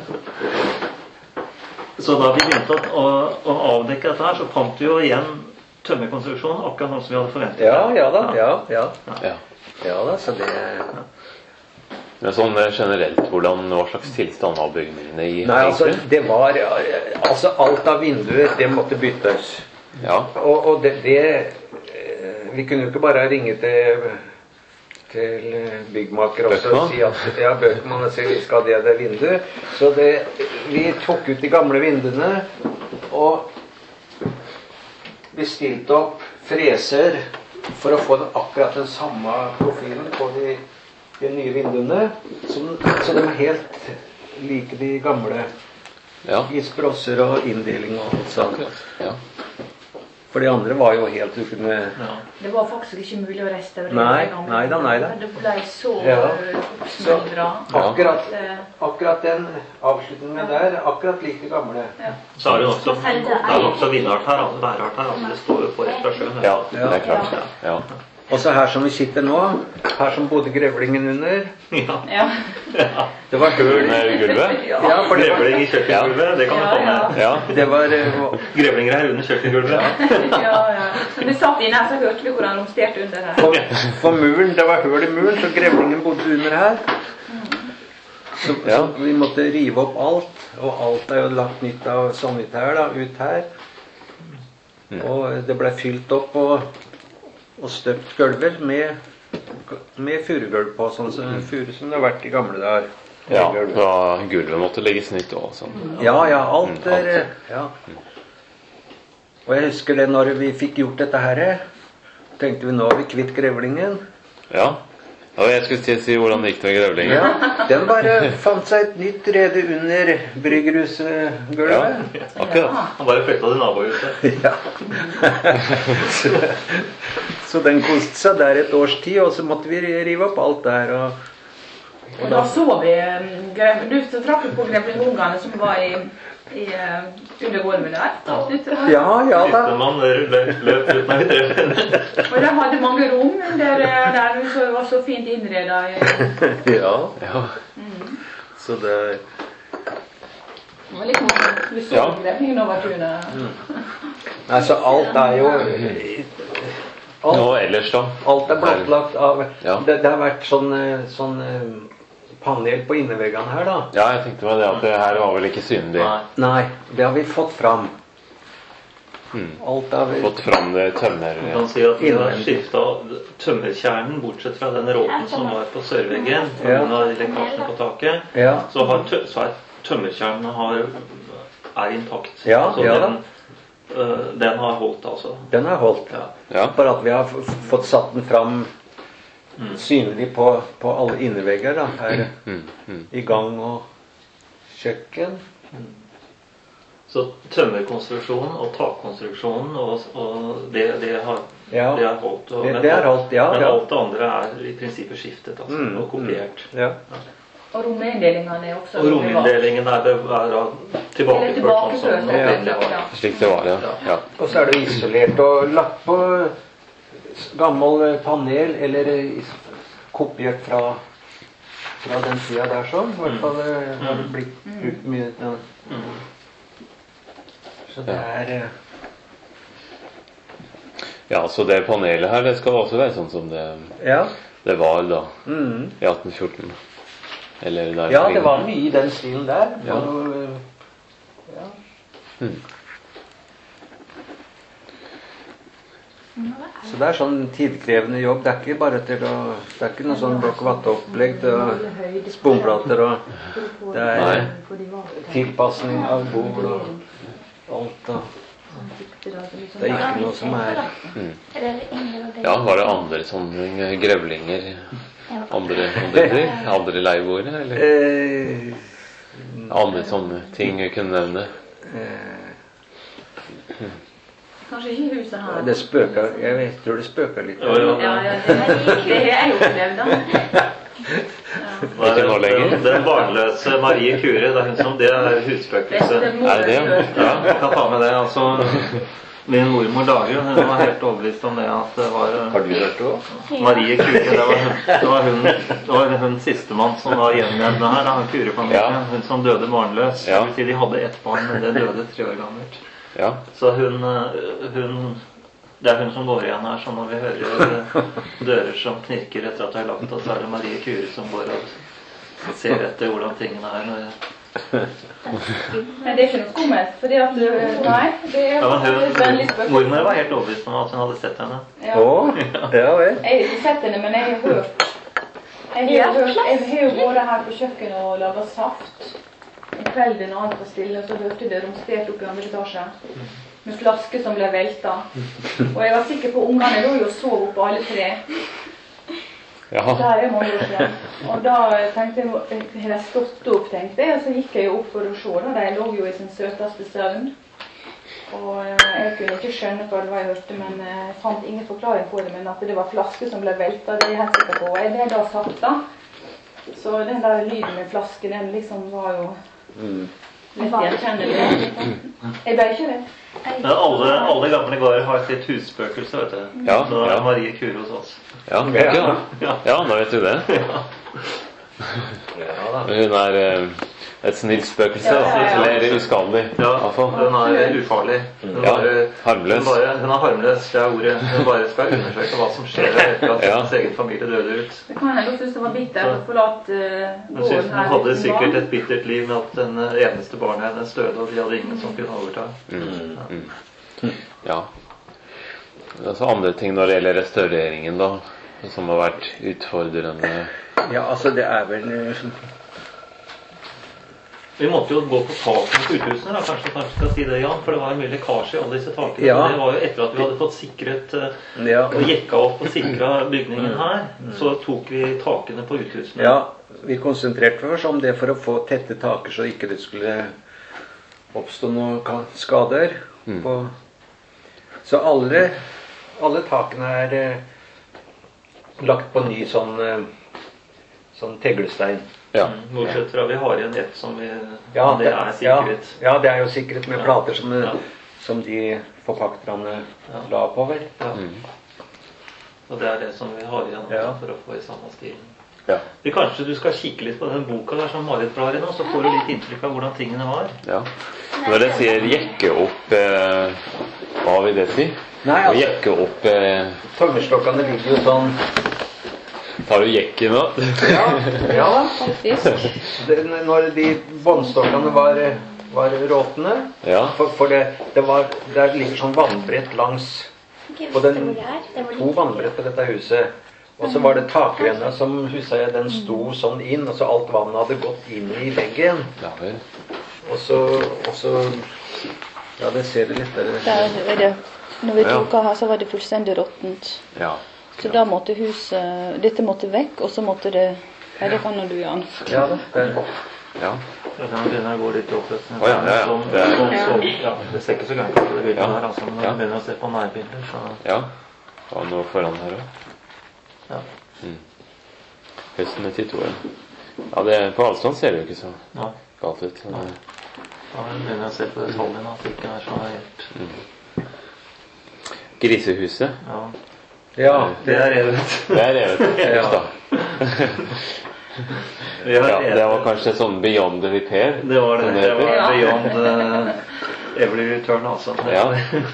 Så da vi begynte å, å, å avdekke dette her, så fant vi jo igjen tømmerkonstruksjonen, akkurat noe som vi hadde forventet. Ja, ja da. Ja, ja. Ja. Ja da, så det Men sånn eh, generelt, hvordan, hva slags tilstand var bygningene i? Nei, altså, egentlig? det var Altså, alt av vinduer, det måtte byttes. Ja. Og, og det, det eh, Vi kunne jo ikke bare ringe til til byggmaker også og Bøkman? si at ja, Bøkman og si vi skal ha det det vinduet. Så det, vi tok ut de gamle vinduene og bestilte opp freser for å få den, akkurat den samme profilen på de, de nye vinduene. Så, så de er helt like de gamle. Ja. I sprosser og inndeling og alt sånt. Akkurat. Ja. For de andre var jo helt du kunne Ja. Det var faktisk ikke mulig å restaurere. Nei, de gamle nei da, nei da. Det ble så Ja. oppsmuldra. Akkurat, Ja. akkurat den avslutningen der, akkurat like gamle. Så er det også, det er også vindart her, altså værart her, altså det står jo på rett fra sjøen. Ja, det er klart. Ja. Og så her som vi sitter nå, her som bodde grevlingen under, Ja. Ja. Ja. det var høl. Under gulvet? Ja, for det var, Grevling i kjøkkengulvet, det kan du Ja, få med. ja. Ja. det var eh, Grevlinger her under kjøkkengulvet. Ja, ja. Når vi satt inne her, så hørte vi hvordan de romsterte under her. for, for muren, det var høl i muren, så grevlingen bodde under her. Så, Ja. så vi måtte rive opp alt, og alt er jo lagt nytt av sanitær da, ut her. Og det ble fylt opp og, og støpt gulver med, med furugulv på, sånn som furu som det har vært i gamle dager. Ja, ja, gulvet måtte legges nytt også. Sånn. Ja, ja, alt er ja. Og jeg husker det når vi fikk gjort dette her, tenkte vi nå er vi kvitt grevlingen. Ja. Ja, jeg skulle til å si hvordan det gikk med grevlingen. Ja, den bare fant seg et nytt rede under Ja, bryggerhusgulvet. akkurat. Han bare flytta til nabohuset. Ja. så, så den koste seg der et års tid, og så måtte vi rive opp alt der. Og, Og da så vi grev- Du traff jo på grevlingungene som var i i, uh, under Gormen der. Ja, ja da. Sistemann løp, løp ut når vi treffer henne. Og de hadde mange rom der, der hun så, var så fint innredet. Ja. Ja. Mm. Så det Det var litt morsomt. Du så Ja. det innover tunet. Altså, alt er jo alt, Og ellers da? alt er blottlagt av Ja. det, det har vært sånn, eh, sånn eh, panel på inneveggene her, da. Ja, jeg tenkte meg det at det her var vel ikke synlig. Nei. Nei, det har vi fått fram. Mm. Alt har vi Fått fram det tømmer... Man kan si at vi har skiftet tømmerkjernen, bortsett fra den råten som var på sørveggen, på Ja. grunn av lekkasjen på taket, Ja. så, har tø så er tømmerkjernen har, er intakt. Ja, så ja da. den, øh, den har holdt, altså. Den har holdt. Ja. Ja. For at vi har f fått satt den fram synlig på, på alle innevegger, da. Her Mm. Mm. i gang og kjøkken. Så tømmerkonstruksjonen og takkonstruksjonen og, og det, det, har, Ja. det har holdt. Og, Det- men, det har holdt, ja, men ja. alt det andre er i prinsippet skiftet altså, Mm, og kopiert. Ja. Og rominndelingene er også Og rominndelingen er, bev- er da tilbakeført sånn som den opprinnelig var. Ja. Slik det var, ja. Ja. Og så er det isolert og lagt på gammel panel, eller is- kopiert fra, fra den tida der sånn. I hvert fall eh, har det blitt brukt mye. Ja. Mm. Så det er eh, Ja, så det panelet her, det skal også være sånn som det, Ja. det var da, Mm. i atten fjorten. Eller der Ja, omkring. det var mye i den stilen der. Ja. Og, eh, ja. Mm. Så det er sånn tidkrevende jobb. Det er ikke bare til å Det er ikke noe sånn blokk vatte-opplegg til sponplater og Det er Nei. tilpasning av bord og alt og Det er ikke noe som er Ja, var det andre sånne grevlinger? Andre modeller? Andre leieboere? Eller eh, andre sånne ting vi kunne nevne? eh, Kanskje ikke huset her. Det spøker Jeg vet, tror det spøker litt. Jo, jo. Ja, ja, det, det har jeg opplevd, da. Det er Ikke nå lenger. Den, den barnløse Marie Kure, det er hun som Det er husspøkelset. Er det det? Ja. Jeg kan ta med det. altså Min mormor Dagrun, hun var helt overbevist om det at det var Har du hørt det òg? Marie Kure. Det var hun, det var hun, det var hun sistemann som var gjenlevende her. Da, Kure-familien. Ja. Hun som døde barnløs. Ja. Det vil si, de hadde ett barn, men det døde tre år gammelt. Ja. Så hun, eh, hun Det er hun som går igjen her. Så når vi hører eh, dører som knirker etter at de har lagt oss, så er det Marie Kure som går og ser etter hvordan tingene er. Når Men det er ikke noe skummelt, fordi at du Nei, det er ja, men faktisk vennlig hun, spøkelse. mormor var helt overbevist om at hun hadde sett henne. Ja. Å? Ja vel. Jeg har ikke sett henne, men jeg har hørt. Jeg har, hørt, jeg har jo vært her på kjøkkenet og laget saft. En kveld en annen på stille, så hørte jeg det romstert opp i andre etasje. Med flasker som ble velta. Og jeg var sikker på ungene lå jo og sov oppe alle tre. Ja. Der er mange år siden. Og da tenkte jeg, har de stått opp, tenkte jeg, og så gikk jeg jo opp for å se. Da. De lå jo i sin søteste søvn. Og eh, jeg kunne ikke skjønne hva det var jeg hørte, men eh, jeg fant ingen forklaring på det. Men at det var flasker som ble velta, det er jeg helt sikker på. Og jeg ble da sakta. Så den der lyden med flaske, den liksom var jo litt gjenkjennelig. Jeg ble ikke redd. Men alle, alle gamle gårder har sitt husspøkelse, vet du. Ja, Så det ja. er Marie Kure hos oss. Ja, ja. Ja, da vet du det. Ja da. Hun er eh, et snilt spøkelse. Ja, ja, ja. Eller uskadelig, i Ja, hvert fall. hun er ufarlig. Hun, Ja, bare, harmløs. Hun, bare, hun er harmløs, det er ordet. Hun bare skal undersøke hva som skjer etter at Ja. hennes egen familie døde ut. Det kan jeg synes det var bittert å forlate uh, Hun synes hun hadde sikkert et bittert liv med at den eneste barnet hennes døde, og de hadde ingen som kunne overta. Mm, mm. Ja. Altså andre ting når det gjelder restaureringen, da, som har vært utfordrende. Ja, altså det er vel eh, Vi måtte jo gå på takene på uthusene, da. Kanskje kanskje skal si det, Jan, for det var mye lekkasje i alle disse takene. Ja. Og det var jo etter at vi hadde fått sikret eh, Ja. og jekka opp og sikra bygningen her, så tok vi takene på uthusene. Ja, vi konsentrerte oss om det for å få tette taker så ikke det skulle oppstå noen ka- skader. Mm. På. Så alle, alle takene er eh, lagt på ny sånn, eh, sånn teglestein. Ja. Bortsett fra vi har igjen et som vi Ja, det er sikret. Ja, ja, det er jo sikret med Ja. plater som, Ja. som de forpakterne Ja. la på, vel? Ja. Mm. Og det er det som vi har igjen Ja. for å få i samme stilen. Ja. Vi, kanskje du skal kikke litt på den boka der som Marit blar i nå, så får du litt inntrykk av hvordan tingene var. Ja. Når jeg sier jekke opp, eh, hva vil det si? Nei, Å altså, jekke opp eh, tommelstokkene ligger jo sånn. Tar du jekken nå? Ja, ja. Faktisk. Det, når de båndstokkene var, var råtne, Ja. for, for det, det var, der ligger sånn vannbrett langs, på den, to vannbrett på dette huset. Og så var det takrenna som huset jeg, den sto sånn inn, og så alt vannet hadde gått inn i veggen. Ja vel. Og så, og så ja, det ser det litt der. Der er det. Når vi Ja. tok av her, så var det fullstendig råttent. Ja. Så da måtte huset Dette måtte vekk, og så måtte det Ja, det kan nå du, Jan. Ja, det, det, Ja. Jeg kan begynne å gå litt opp. Å, ja, ja, ja. Som, Det er- som, som, ja, det ser ikke så gærent ut, det bildet Ja. her. Altså, men når Ja. jeg begynner å se på nærbilder, så Ja. Og noe foran her òg. ja. Mm. Høsten nittito. Ja, det, på avstand ser det jo ikke så ja. galt ut. Så det, Da begynner jeg å se på detaljene, at det ikke er så helt grisehuset. Ja, ja, det er revet. Det er revet. Ja. Ja. Vi har Ja, det var revet. kanskje sånn beyond the repair. Det var det. som Det heter. var Ja. beyond uh, every return, altså. Ja.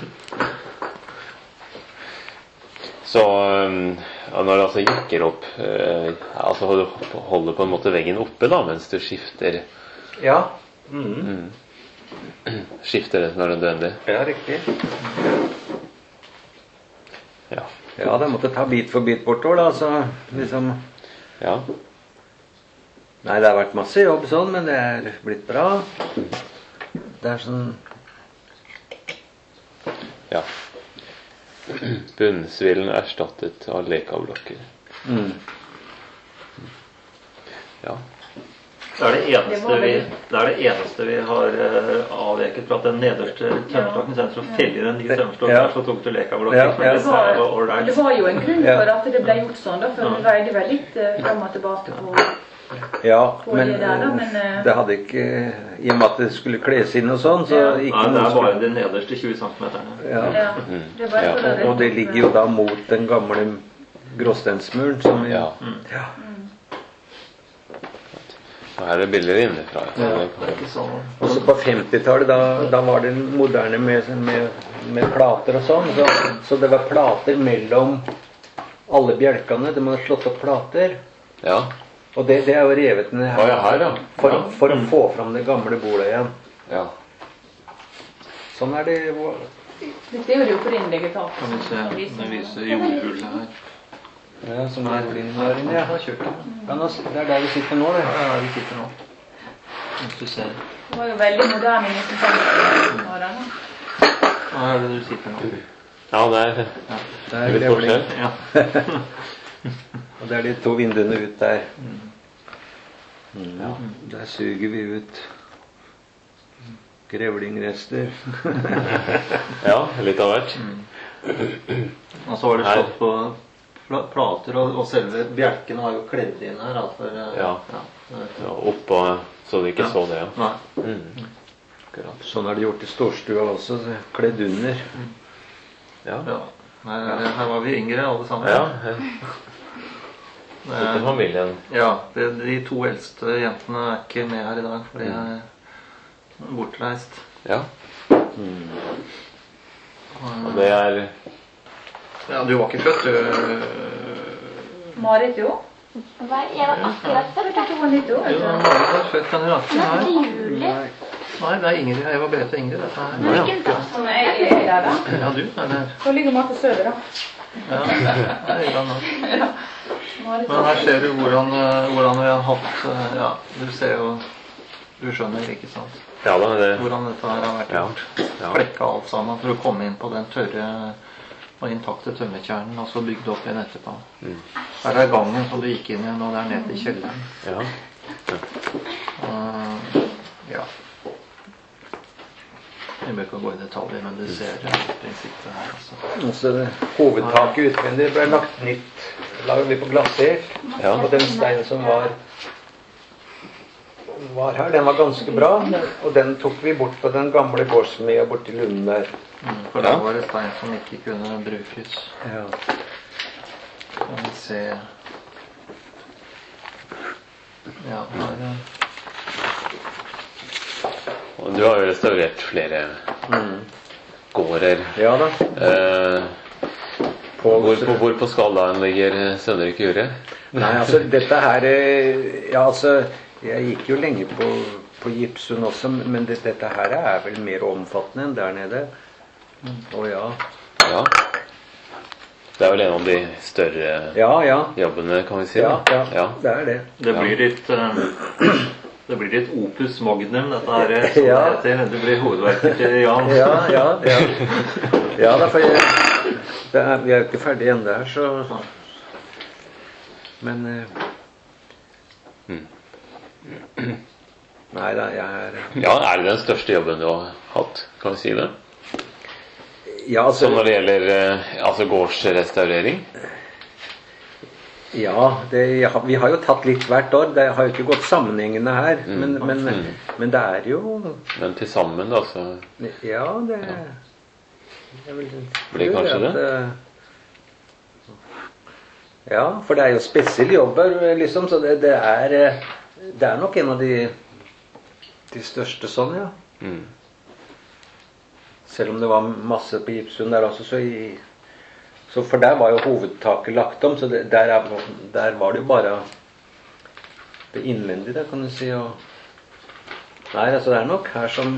Så um, ja, når du altså jekker opp eh, altså holder, holder på en måte veggen oppe da, mens du skifter ja. Mm. skifter det som er nødvendig. Ja, riktig. Ja. Ja, de måtte ta bit for bit bortover, da, så liksom Ja. Nei, det har vært masse jobb sånn, men det er blitt bra. Det er sånn Ja. Bunnsvillen erstattet av lekablokker. mm. Ja. Det er det Det eneste var vi, vel- det er det eneste vi har uh, avveket fra at den nederste tømmerstokken, istedenfor å felle den nye tømmerstokken, Ja. der, så tok du lekablokken. Ja, Men ja. det Det sa jeg var var, ålreit. det var jo en grunn Ja. for at det ble gjort sånn, da, for vi veide vel litt eh, fram og tilbake på Ja, På men det der, da, men, eh, det hadde ikke I og med at det skulle kles inn og sånn, så Ja. ikke Nei, det noe er bare skulle- de nederste tjue centimeterne. ja. Ja. Mm. Det var Ja. for å Og, og det rette ligger jo da mot den gamle gråsteinsmuren som vi Ja. ja. Og her er bilder innenfra. Så det Det kan- er ikke sånn. Og så på femtitallet, da, da var det moderne med, med, med plater og sånn. Så, så det var plater mellom alle bjelkene. De hadde slått opp plater. Ja. Og det, det er jo revet ned Å, ja, her, ja. For, for å få fram det gamle bordet igjen. Ja. Sånn er det. Dette er jo det opprinnelige taket. Kan vi se, som det viser- viser jordhullet her. Ja, som er blind der inne. Ja, Ja. kjøkkenet. Ja, nå, det er der vi sitter nå, det. Ja, vi sitter nå. Hvis du ser. Det var jo veldig moderne i nitten femti. Hva er det du sitter nå? Ja, det er Det er litt grevling. forskjell. Ja. Og det er de to vinduene ut der. Mm. Ja, der suger vi ut grevlingrester. Ja, litt av hvert. Og så var det Her. slått på pla- plater, og, og selve bjelken var jo kledd inn her. Da, for, eh, Ja. det- Ja, oppå, så du ikke Ja. så det, ja. Nei. Mm. Akkurat. Sånn er det gjort i storstua også. så Kledd under. Ja. Ja. Her, her var vi yngre, alle sammen. Ja, her Det sitter er- familien. Ja, det, de to eldste jentene er ikke med her i dag, for de er bortreist. Ja. Og det er Ja, du var ikke født, du. Marit, jo. Hva- Jeg var akkurat født. Du var litt år, Jo, vet du. Marit var født den raken Nå her. er det juli. Nei, det er Ingrid. Jeg var Beate Ingrid, dette her. Hvilken dag? Som jeg er der, da. Ja, du er der. Så ligger Marte Søder, da. Ja, det er bra nok. Marit Men her ser du hvordan, eh, hvordan vi har hatt eh, Ja, du ser jo Du skjønner, ikke sant? Ja da, det Hvordan dette her har vært Ja. gjort. Ja. Flekka alt sammen for å komme inn på den tørre og intakte tømmerkjernen, og så bygd opp igjen etterpå. Mm. Her er gangen som du gikk inn i, og det er ned til kjelleren. Ja. Og, ja. Jeg bør ikke gå i detaljer, men du ser eh, prinsippet her. Altså. Og så det hovedtaket utvendig ble lagt nytt. Laget vi på glassert. Ja. Og den steinen som var var her, den var ganske bra. Og den tok vi bort på den gamle gårdsmia borti Lunden der. Mm, for da var det stein som ikke kunne brukes. Ja. Kan vi se. Ja, her er Og du har jo restaurert flere Mm. gårder. Ja da. Eh, På, hvor, på, hvor på skalaen ligger Søndre Kure? Nei, altså dette her eh, Ja, altså jeg gikk jo lenge på, på Gipsund også, men det, dette her er vel mer omfattende enn der nede. Å ja. Ja. Det er vel en av de større Ja, ja. jobbene, kan vi si. Ja, da. ja, det er det. Det blir litt eh, Det blir litt opus magnum, dette her. Sånn Ja. det heter. Det blir hovedverket til Jan. Ja, ja, ja. Ja da, for jeg, det er, vi er jo ikke ferdig ennå her, så Men eh, Mm. Nei da, jeg er Ja, er det den største jobben du har hatt? Kan vi si det? Ja, altså Så når det gjelder eh, altså gårdsrestaurering? Ja, det, jeg har- vi har jo tatt litt hvert år. Det har jo ikke gått sammenhengende her. Mm. Men, men, Mm. men det er jo Men til sammen, da, så Ja, det jeg vil Blir tro kanskje at, det? eh, Ja, for det er jo spesielle jobber, liksom. Så det, det er eh, Det er nok en av de de største sånn, ja. mm. Selv om det var masse på Gipsund der også, så i så for der var jo hovedtaket lagt om, så det, der, er, der var det jo bare det innvendige, der, kan du si. Og nei, altså det er nok her som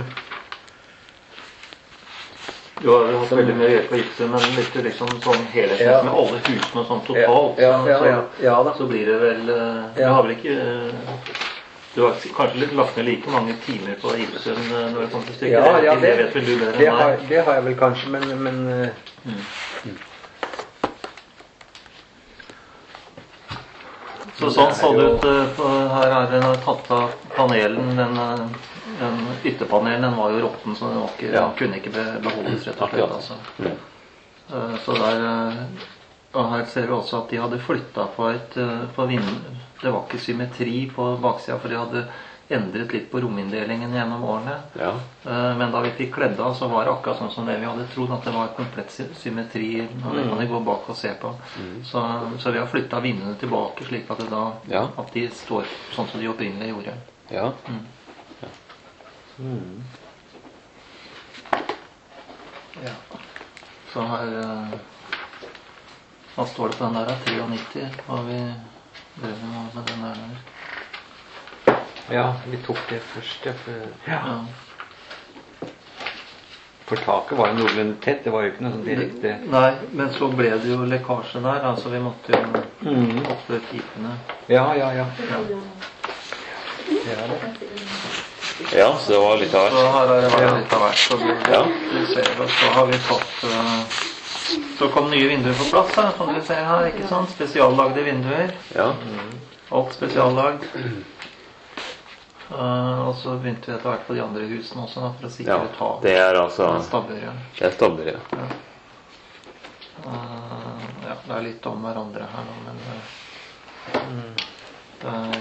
Du har jo hatt veldig mye å gjøre på Gipsund, men litt liksom sånn helhetsmessig Ja. med alle husene og sånn totalt. Ja, ja, ja, så, ja da. så blir det vel eh, Du Ja. har vel ikke eh, Du har kanskje litt lagt ned like mange timer på Gipsund eh, når det kommer til stykket? Ja, ja, det, det, vet vel du bedre det, enn har, meg. det har jeg vel kanskje, men, men eh, Så sånn så det ut. eh, på- Her er det tatt av panelen. Den, eh, den ytterpanelen den var jo råtten, så den var ikke, Ja. kunne ikke be- beholdes, rett og slett. Akkurat. Altså. Mm. Eh, Så der eh, Og her ser vi også at de hadde flytta på et eh, på vind, Det var ikke symmetri på baksida, for de hadde endret litt på rominndelingen gjennom årene. Ja. Eh, Men da vi fikk kledd av, så var det akkurat sånn som det vi hadde trodd, at det var komplett sy- symmetri. Og det kan vi gå bak og se på. Så, så vi har flytta vinduene tilbake, slik at, det da, Ja. at de står sånn som de opprinnelig gjorde. Ja. Ja. Så her eh, Hva står det på den der? da? nittitre? Har vi drevet med den der? der? ja, vi tok det først, ja. For, ja. Ja. for taket var jo noenlunde tett. Det var jo ikke noe sånn direkte Nei, men så ble det jo lekkasje der. Altså vi måtte jo mm. oppe pipene. Ja, ja, ja. Ja, det. ja, så det var litt av Så hvert. her har det vært Ja. litt av hvert. Så, vi, Ja. vi ser, og så har vi fått eh, Så kom nye vinduer på plass her, som du ser her. Ikke sant? Spesiallagde vinduer. Ja. Alt spesiallagd. Eh, og så begynte vi etter hvert på de andre husene også, da, for å sikre ja. tak. Det er altså Stabber, ja. Det er stabber, ja. Eh, ja, det er litt om hverandre her nå, men eh, det er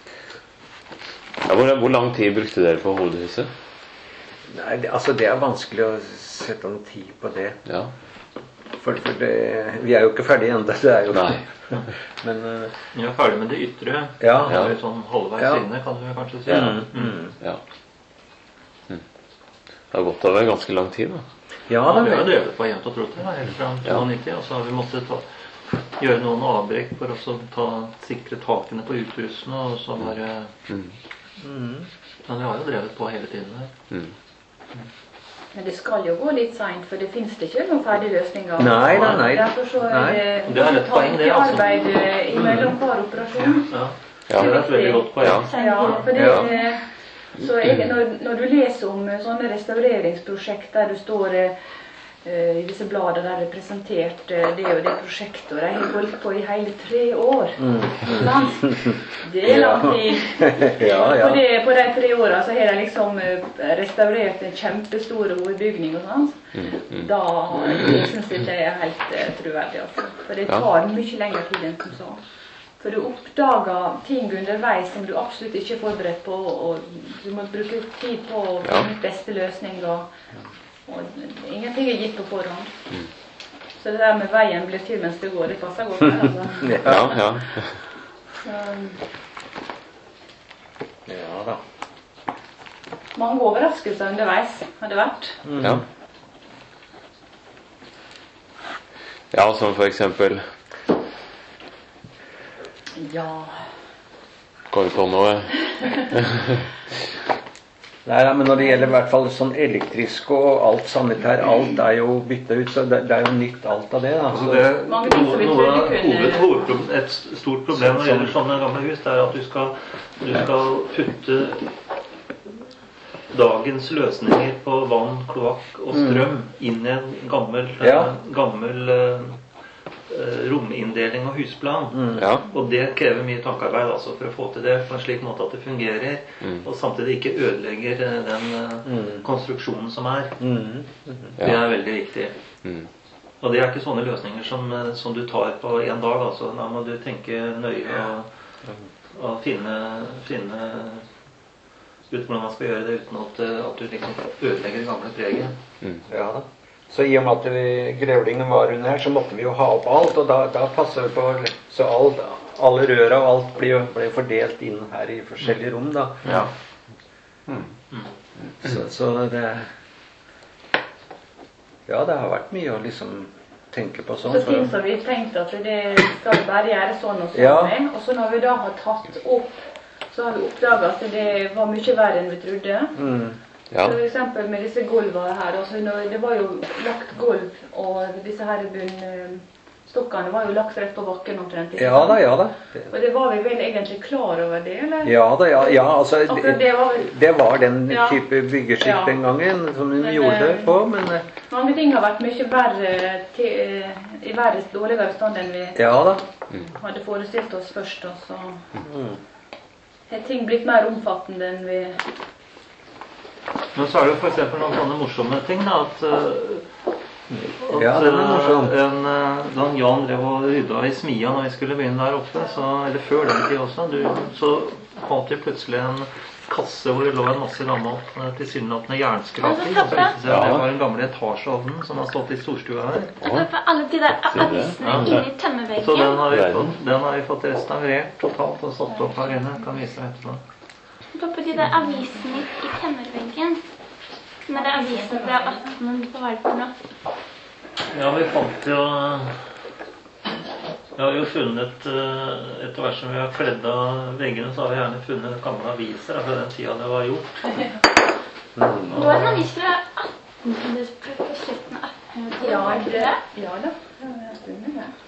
ja hvor, hvor lang tid brukte dere på hovedhuset? Nei, det, altså det er vanskelig å sette noen tid på det. Ja. For, for det, vi er jo ikke ferdige ennå. Det er jo Nei. Men eh, Vi er ferdig med det ytre. ja. Vi er litt sånn halvveis Ja. inne, kan du kanskje si. Ja. Mm. Ja. Hm. Det har gått over ganske lang tid, da. Ja, Ja, da, vi har jo det, drevet på jevnt og trutt her helt fra nittitre, og så har vi måttet ta, gjøre noen avbrekk for å så ta, sikre takene på uthusene, og så bare Mm. mm. Men vi har jo drevet på hele tiden her. Mm. Men det skal jo gå litt seint, for det finnes det ikke noen ferdige løsninger. Nei da, nei. Derfor så er Nei. det, Det er et poeng, det, altså. arbeid eh, imellom hver operasjon. Ja. Ja. Det er et veldig godt poeng. Ja. Ja, for det, Ja. eh, så jeg, når, når du leser om eh, sånne restaureringsprosjekt der du står eh, eh, i disse bladene der det er presentert eh, det og det prosjektet, og de har holdt på i hele tre år. Sant? Det er lang tid. Ja, ja. På, det, på de tre åra så har de liksom eh, restaurert en kjempestor hovedbygning og sånn. Da jeg syns ikke det er helt eh, troverdig. Altså. For det Ja. tar mye lengre tid enn som så. For du oppdager ting underveis som du absolutt ikke er forberedt på, og du må bruke tid på å finne ut beste løsning, og, og ingenting er gitt på forhånd. Mm. Så det der med veien blir til mens det går, det passer godt her, altså. Ja, ja. Så, ja da. mange overraskelser underveis har det vært. Mm. Ja. Ja, som for eksempel. Ja. Går vi på noe? Nei, men når det gjelder i hvert fall sånn elektrisk og alt sanitær, alt er jo byttet ut, så det, det er jo nytt alt av det, da. Så det, mange ting som vi noe, trodde kunne... hoved, hovedproblem, et stort problem når det gjelder sånne gamle hus, det er at du skal, du skal putte dagens løsninger på vann, kloakk og strøm inn i en gammel, Ja. gammel uh, rominndeling og husplan. Mm. Ja. Og det krever mye tankearbeid altså, for å få til det på en slik måte at det fungerer, Mm. og samtidig ikke ødelegger uh, den uh, Mm. konstruksjonen som er. mm. Det er veldig viktig. Mm. Og det er ikke sånne løsninger som, uh, som du tar på en dag. Altså. Da må du tenke nøye og, og finne, finne ut hvordan man skal gjøre det uten at, uh, at du liksom ødelegger det gamle preget. Mm. Ja da. Så i og med at vi, grevlingen var under her, så måtte vi jo ha opp alt, og da, da passer det på, så alt, alle røra og alt ble jo ble fordelt inn her i forskjellige rom, da. Ja. Mm. Så, så det, ja, det har vært mye å liksom tenke på sånn. Så ting som vi tenkte at det skal vi bare gjøre sånn og sånn Ja. med, og så når vi da har tatt opp, så har vi oppdaget at det var mye verre enn vi trodde. Mm. Ja. For eksempel med disse gulvene her, altså når det var jo lagt gulv, og disse her bunnstokkene var jo lagt rett på bakken omtrent. ikke Ja sant? da, ja da. Og det var vi vel egentlig klar over det, eller? Ja da, ja, ja altså Akkurat det var vel... det var den Ja. type byggeskikk Ja. den gangen som hun Men, gjorde eh, på, men eh, Mange ting har vært mye verre, til, eh, i verre dårligere stand enn vi ja da. hadde forestilt oss først, og så Mm. har ting blitt mer omfattende enn vi... Men så er det jo for eksempel noen sånne morsomme ting da, at, uh, at Ja, den er morsom. uh, en, uh, da Jan drev og rydda i smia når vi skulle begynne der oppe, så, eller før den tid også, du, så fant vi plutselig en kasse hvor det lå en masse gammelt uh, tilsynelatende jernskraping, og så viste det seg at det var den gamle etasjeovnen som har stått i storstua her. Pappa, alle de der avisene Ja. inni Så den tømmerveggen. har vi fått, den har vi fått restaurert totalt og satt opp her inne, kan vise deg etterpå. Pappa, de der avisene i tømmerveggen. Når det er avisen fra atten, hva var det for noe? Ja, vi fant jo Vi har jo funnet uh, etter hvert som vi har kledd av veggene, så har vi gjerne funnet gamle aviser da, fra den tida det var gjort. Det var en avis fra attenhundre, på slutten av attenhundretallet. Ja, var det det, ikke det? ja da. Det var en stund med det.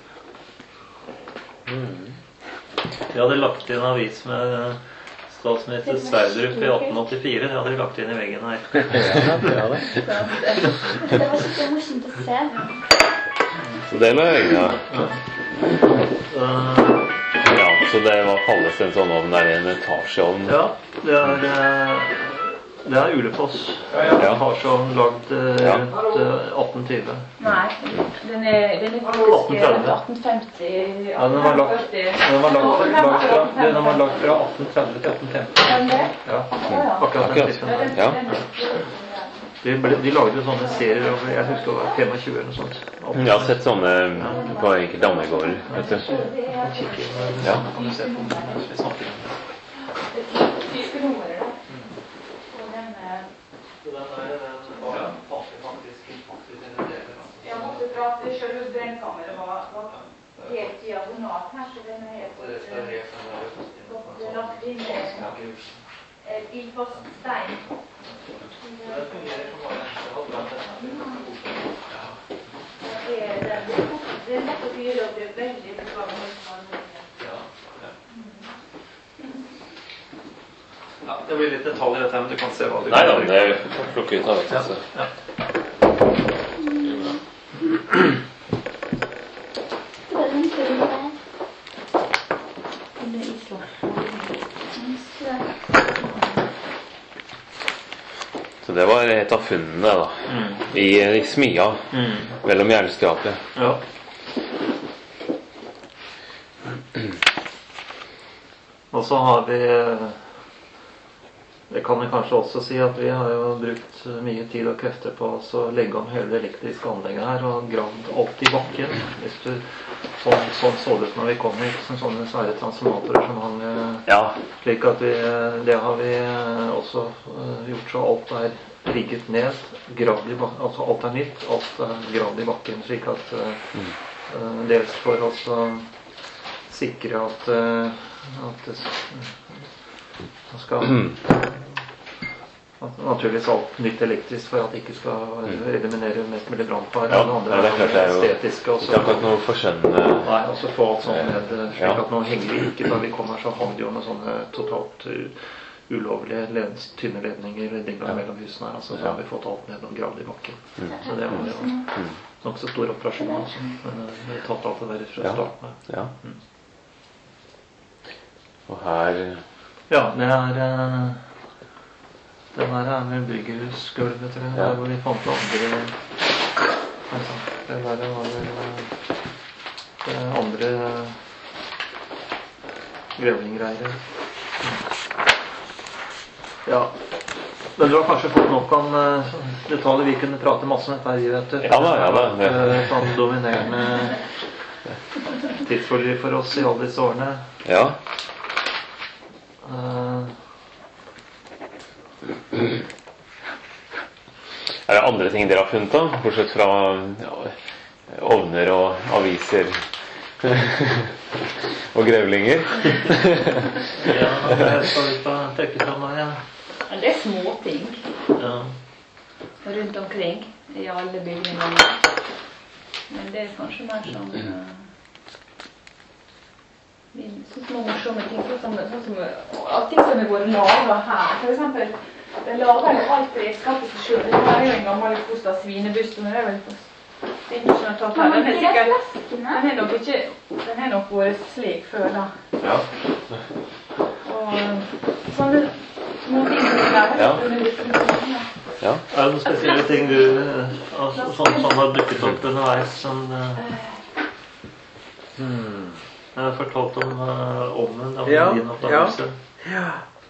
Vi hadde lagt inn en avis med statsminister Sverdrup i atten åttifire. Det hadde vi lagt inn i veggen her. Ja da, ja da. Det var skikkelig morsomt å se. Så det la jeg, ja. Uh, Ja, så det var kalles en sånn ovn der, en etasjeovn. ja, det er, uh, det er Ulefoss. Ja. Etasjeovn lagd uh, Ja. rundt uh, atten tjue. Nei, den er, den er faktisk rundt atten femti. Ja, den var lagt, den var lagt, lagt fra, den var lagt fra atten tretti til atten femti. Ja, akkurat den typen. Ja. De, ble, de lagde jo sånne serier over, jeg husker det var tjuefem eller noe sånt. Jeg har sett sånne på enkelte damegårder, vet du. Ja. Kan du se på den mens vi snakker om det. Tyske nummeret, da. Og den, eh, Så den der, den var faktisk faktisk faktisk en del. jeg måtte fra at selve brennkammeret var, var helt diagonalt her, så den er helt Så det skal jeg som er fått lagt inn eh, i fast stein. Det fungerer som bare Det er, det er, det er lett å fyre opp, det er veldig bevaret. Ja, det blir litt detaljer i dette, men du kan se hva du Nei da, det er plukket ut av det. Altså. Ja. Det var en film der. Så det var et av funnene da, i, i smia, Mm. mellom jernskrapet. Ja. Og så har vi, det kan vi kanskje også si, at vi har jo brukt mye tid og krefter på å legge om hele det elektriske anlegget her og gravd alt i bakken. Hvis du, sånn, sånn så det ut når vi kom hit, som sånne svære transformatorer som hang, Ja. slik at vi, det har vi også gjort så alt er rigget ned, gravd i bakken, altså alt er nytt, alt er gravd i bakken, slik at Mm. uh, dels for oss å sikre at, uh, at det man skal at naturligvis alt nytt elektrisk for at det ikke skal eliminere mest mulig brannfare. Ja, det andre ja, det er klart det er jo estetiske også. ikke akkurat noe forskjønnende. Nei, og så få alt sånt ned, slik Ja. at nå henger vi ikke, da vi kommer så hang det jo med sånne totalt uh, ulovlige led, tynne ledninger dingler Ja. mellom husene her, altså, så Ja. har vi fått alt ned og gravd i bakken. Mm. Så det var jo Mm. nok så stor operasjon altså. Men uh, vi har tatt alt det der fra Ja. starten av. Ja. Og her Ja, det er uh, det der er vel byggerhusgulvet, tror jeg, Ja. der hvor vi fant andre altså, det der var vel uh, det andre grevlinggreier. Ja. Men du har kanskje fått nok om uh, detaljer. Vi kunne prate masse om dette her, vet du. Ja da, ja da. Det har vært, uh, sånn dominerende tidsforløp for oss i alle disse årene. Ja. Uh, Er det andre ting dere har funnet da? Bortsett fra ja, ovner og aviser og grevlinger? ja, det skal vi få trekke fram her, ja. Men det er småting Ja. rundt omkring i alle bygningene. Men det er kanskje mer som uh, sånn små morsomme ting, sånn som, sånn som at ting som har vært laget her. For eksempel, de lager jo alt redskapet seg selv. Det er jo en gammel Kosta svinebuss, men det er vel det er ikke sånn tatt her. Den er sikkert, den er nok ikke, den er nok vært slik før da. Ja. Og sånne små ting som vi lærer. Ja. Ja. Ja. Er det noen spesielle ting du uh, altså, sånn som har dukket opp underveis som uh, hmm. Jeg har fortalt om uh, ovnen av Ja, din oppdagelse. Ja.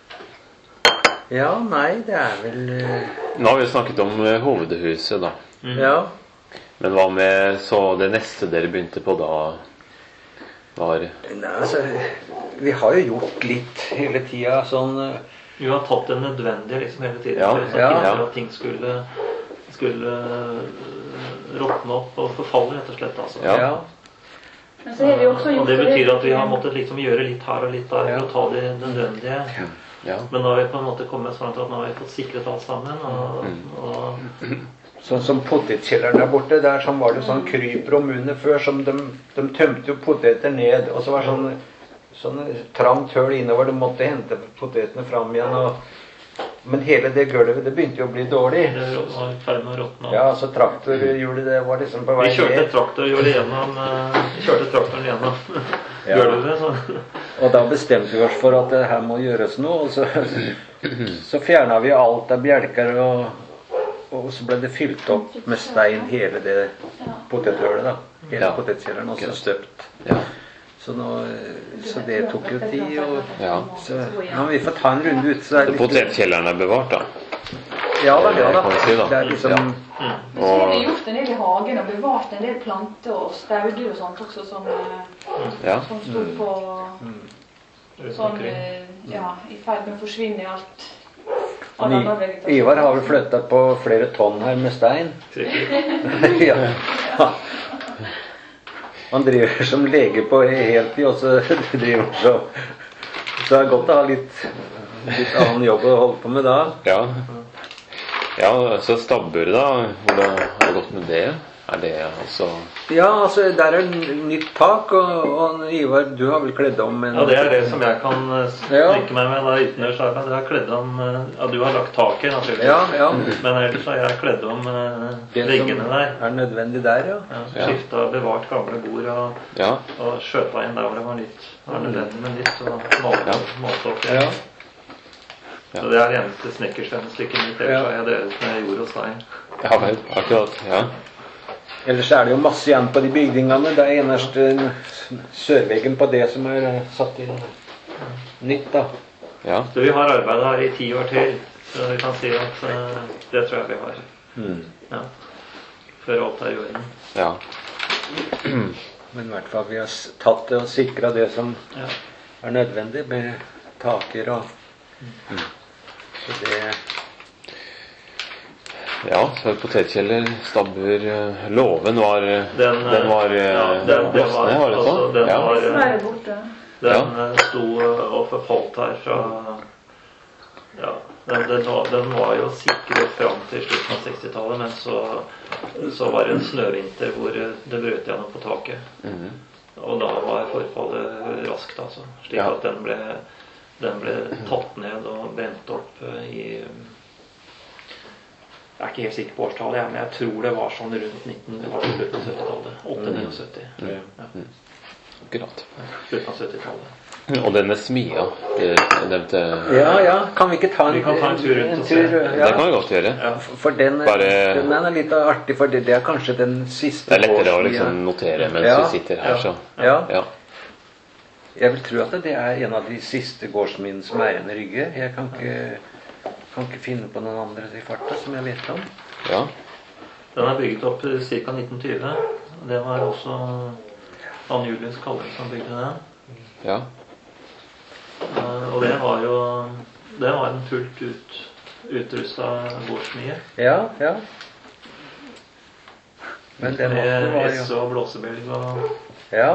Ja, nei, det er vel uh, Nå har vi jo snakket om eh, hovedhuset da. Mm. Ja. Men hva med så det neste dere begynte på da var Nei, altså, vi har jo gjort litt hele tida sånn uh, Vi har tatt det nødvendige liksom hele tiden. Ja, for å ja. hindre at ting skulle, skulle uh, råtne opp og forfalle, rett og slett. Altså. Ja. Ja. Men så har vi også og gjort det betyr at vi har måttet liksom gjøre litt her og litt der Ja. for å ta det nødvendige. Ja. Men nå har vi på en måte kommet sånn at nå har vi fått sikret alt sammen. Og, Mm. og Sånn som potetkjelleren der borte, der sånn var det sånn kryprom under før, som de, de tømte jo poteter ned, og så var det sånn, sånn trangt høl innover, de måtte hente potetene fram igjen, og, men hele det gulvet, det begynte jo å bli dårlig. det var i ferd med å råtne opp. Ja, så traktorhjulet, det var liksom på vei Vi kjørte ned. traktorhjulet gjennom uh, Vi kjørte traktoren gjennom Ja. gulvet. Så. Og da bestemte vi oss for at det her må gjøres noe, og så, så fjernet vi alt av bjelker, og, og så ble det fylt opp med stein hele det potethølet da, hele Ja. potetkjelleren, og så støpt. Ja. Så, nå, så det tok jo tid, og Ja. så nå må vi få ta en runde ut. Så det er litt- Potetkjelleren er bevart da. Ja da, ja da. kan vi si da. Det er liksom, Ja. Men så har vi gjort en del i hagen og bevart en del planter og staudyr og sånt også som, eh, Ja. som stod på Rundt sånn, omkring. eh, ja, i ferd med å forsvinne i alt. all Men annen I- vegetasjon. Ivar har vel flyttet på flere tonn her med stein. Sikkert. Ja. Han driver som lege på heltid, og så driver han så Så det er godt å ha litt, litt annen jobb å holde på med da. Ja. Ja, så stabburet da, hvordan har det gått med det? Er det altså Ja, altså, der er nytt tak, og, og Ivar, du har vel kledd om en Ja, det er det som jeg kan uh, Ja. stryke meg med da utendørs arbeid. Jeg har kledd om uh, Ja, du har lagt taket, naturligvis. Ja, ja. Men ellers har jeg kledd om uh, Det veggene som der. er nødvendig der, ja. Ja, Ja. Skifta, bevart gamle bord og, Ja. og skjøta inn der hvor det var nytt. Det var nødvendig med nytt og malt, Ja. malt opp. Ja, Så det er det eneste snekkersteinstykket mitt. Ellers Ja. har jeg drevet med jord og stein. Ja vel, akkurat. Ja. ellers er det jo masse igjen på de bygningene. Det er eneste sørveggen på det som er eh, satt inn. nytt, da. Ja. Så vi har arbeidet her i ti år til, så vi kan si at uh, det tror jeg vi har. Mm. Ja. Før alt er i orden. Ja. Men i hvert fall vi har s- tatt det og sikret det som Ja. er nødvendig med taker og så det Ja, så potetkjeller, stabber, eh, låven var eh, Den, den var eh, ja, den, den var, blåsende, var det altså, sånn? den Ja. var, Dessverre borte. Den eh, sto eh, og forfalt her fra ja, den, den, var, den var jo sikret fram til slutten av sekstitallet, men så, så var det en snøvinter hvor eh, det brøt gjennom på taket. Mhm. Og da var forfallet raskt, altså. Slik Ja. at den ble, den ble tatt ned og brent opp eh, i Jeg er ikke helt sikker på årstallet, jeg, men jeg tror det var sånn rundt nitten, det var slutten av syttitallet. åtte sytti. Ja. Akkurat. Slutten av syttitallet. Og denne smia eh, jeg nevnte Ja, ja, kan vi ikke ta en, Vi kan ta en tur rundt og se. ja. Det kan vi godt gjøre. Ja. For den, Bare- den er litt artig, for det, det er kanskje den siste Det er lettere å gårdsmia. liksom notere mens Ja. du sitter her, så. Ja. Ja. Jeg vil tro at det er en av de siste gårdsminnene som er igjen i Rygge. Jeg kan ikke, kan ikke finne på noen andre i farta som jeg vet om. Ja. Den er bygget opp ca. nitten tjue. Det var også han Julius Kalle som bygde den. Ja. Eh, Og det var jo Det var en fullt ut utrusta gårdsmie. Ja, ja. Men den også Med var esse jo og blåsebelg og Ja,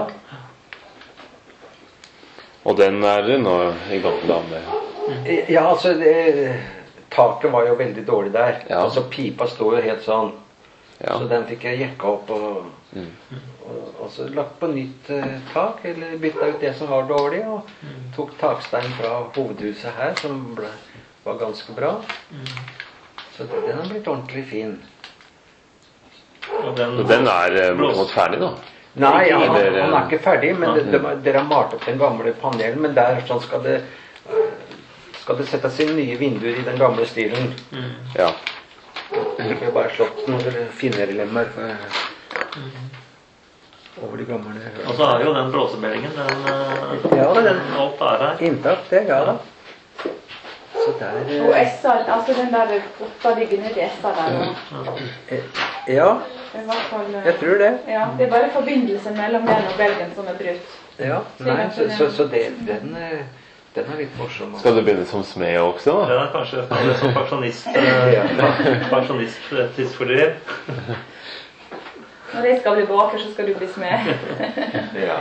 Og den er nå i gamle dager. ja altså det, taket var jo veldig dårlig der. Ja. Altså pipa står jo helt sånn. Ja. Så den fikk jeg jekka opp og, Mm. og, og så lagt på nytt eh, tak, eller bytta ut det som var dårlig, og tok takstein fra hovedhuset her, som ble, var ganske bra. Så den har blitt ordentlig fin. Og den, Og den er eh, bortimot ferdig, da. Nei, han, Eller, han er ikke ferdig, men det, det, dere har malt opp den gamle panelen, men der sånn skal det skal det settes inn nye vinduer i den gamle stilen. Ja. Vi har bare slått noen finnerlemmer for, over de gamle. Og så er jo den blåsebelgen, den, eh, Ja, den alt er her. Intakt, det, ja da. Så der Og eh, Essa, altså den der potta ligger nedi Essa der. Og, eh, Ja, i hvert fall, eh, jeg tror det. ja, det er bare forbindelsen mellom den og belgen som er brutt. Ja, nei, så, så, så det, den, eh, den er litt morsom. Skal du begynne som smed også, da? Ja, kanskje det som pensjonist eh, pensjonist tidsfordriv. Når jeg skal bli baker, så skal du bli smed. Ja.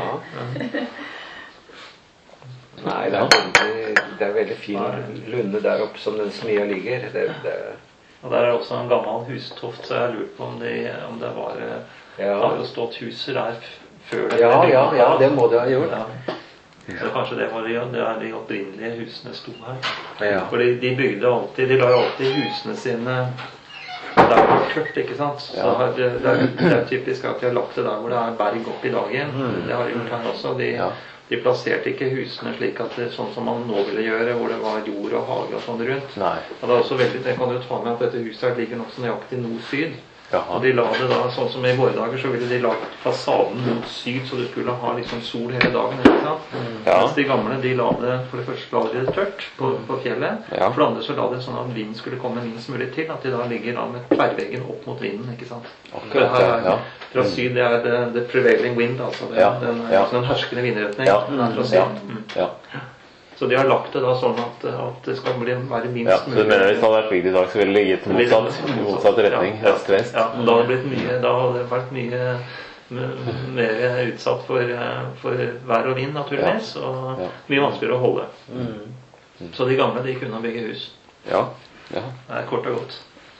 Nei, det er veldig, det er veldig fin lunde der oppe som den smia ligger. Det, det, Og der er også en gammel hustoft, så jeg har lurt på om, de, om det var eh, Det ja. har jo stått huser der f- før det Ja, ble ja, bygget. ja, det må det ha gjort. Ja. Så kanskje det var de, det er de opprinnelige husene sto her. Ja. Fordi de bygde alltid, de la jo alltid husene sine der det var tørt, ikke sant? Så Ja. har det, det, er, det er typisk at de har lagt det der hvor det er berg opp i dagen. Det har de gjort her også. De, Ja. de plasserte ikke husene slik at det, sånn som man nå ville gjøre, hvor det var jord og hage og sånn rundt. Nei. Og det er også veldig, det kan du ta med at dette huset her ligger nokså nøyaktig nord-syd. Jaha. Og de la det da, sånn som i våre dager, så ville de lagt fasaden mot syd, så du skulle ha liksom sol hele dagen. Ikke sant? Ja. Mens de gamle, de la det, for det første la de det tørt på, på fjellet. Ja. For det andre så la de sånn at vinden skulle komme minst mulig til, at de da ligger da med tverrveggen opp mot vinden, ikke sant? Akkurat, Det her er, ja. Fra syd, det er the, the prevailing wind, altså. Det, Ja, Den, ja. altså den herskende vindretning. Ja. Den er fra Ja. syd. Mm. Ja. Så de har lagt det da sånn at, at det skal bli, være minst Ja, så du mener hvis det hadde vært bygd i dag, så ville det ligget motsatt, motsatt retning? Ja, Øst-vest? ja, og da hadde det blitt mye, da hadde det vært mye m- mer utsatt for, eh, for vær og vind, naturligvis, og Ja. mye vanskeligere å holde. Mm. Så de gamle, de kunne bygge hus. Ja. Ja. Det er kort og godt.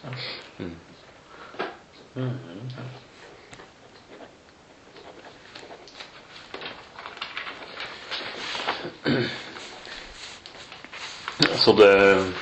Så det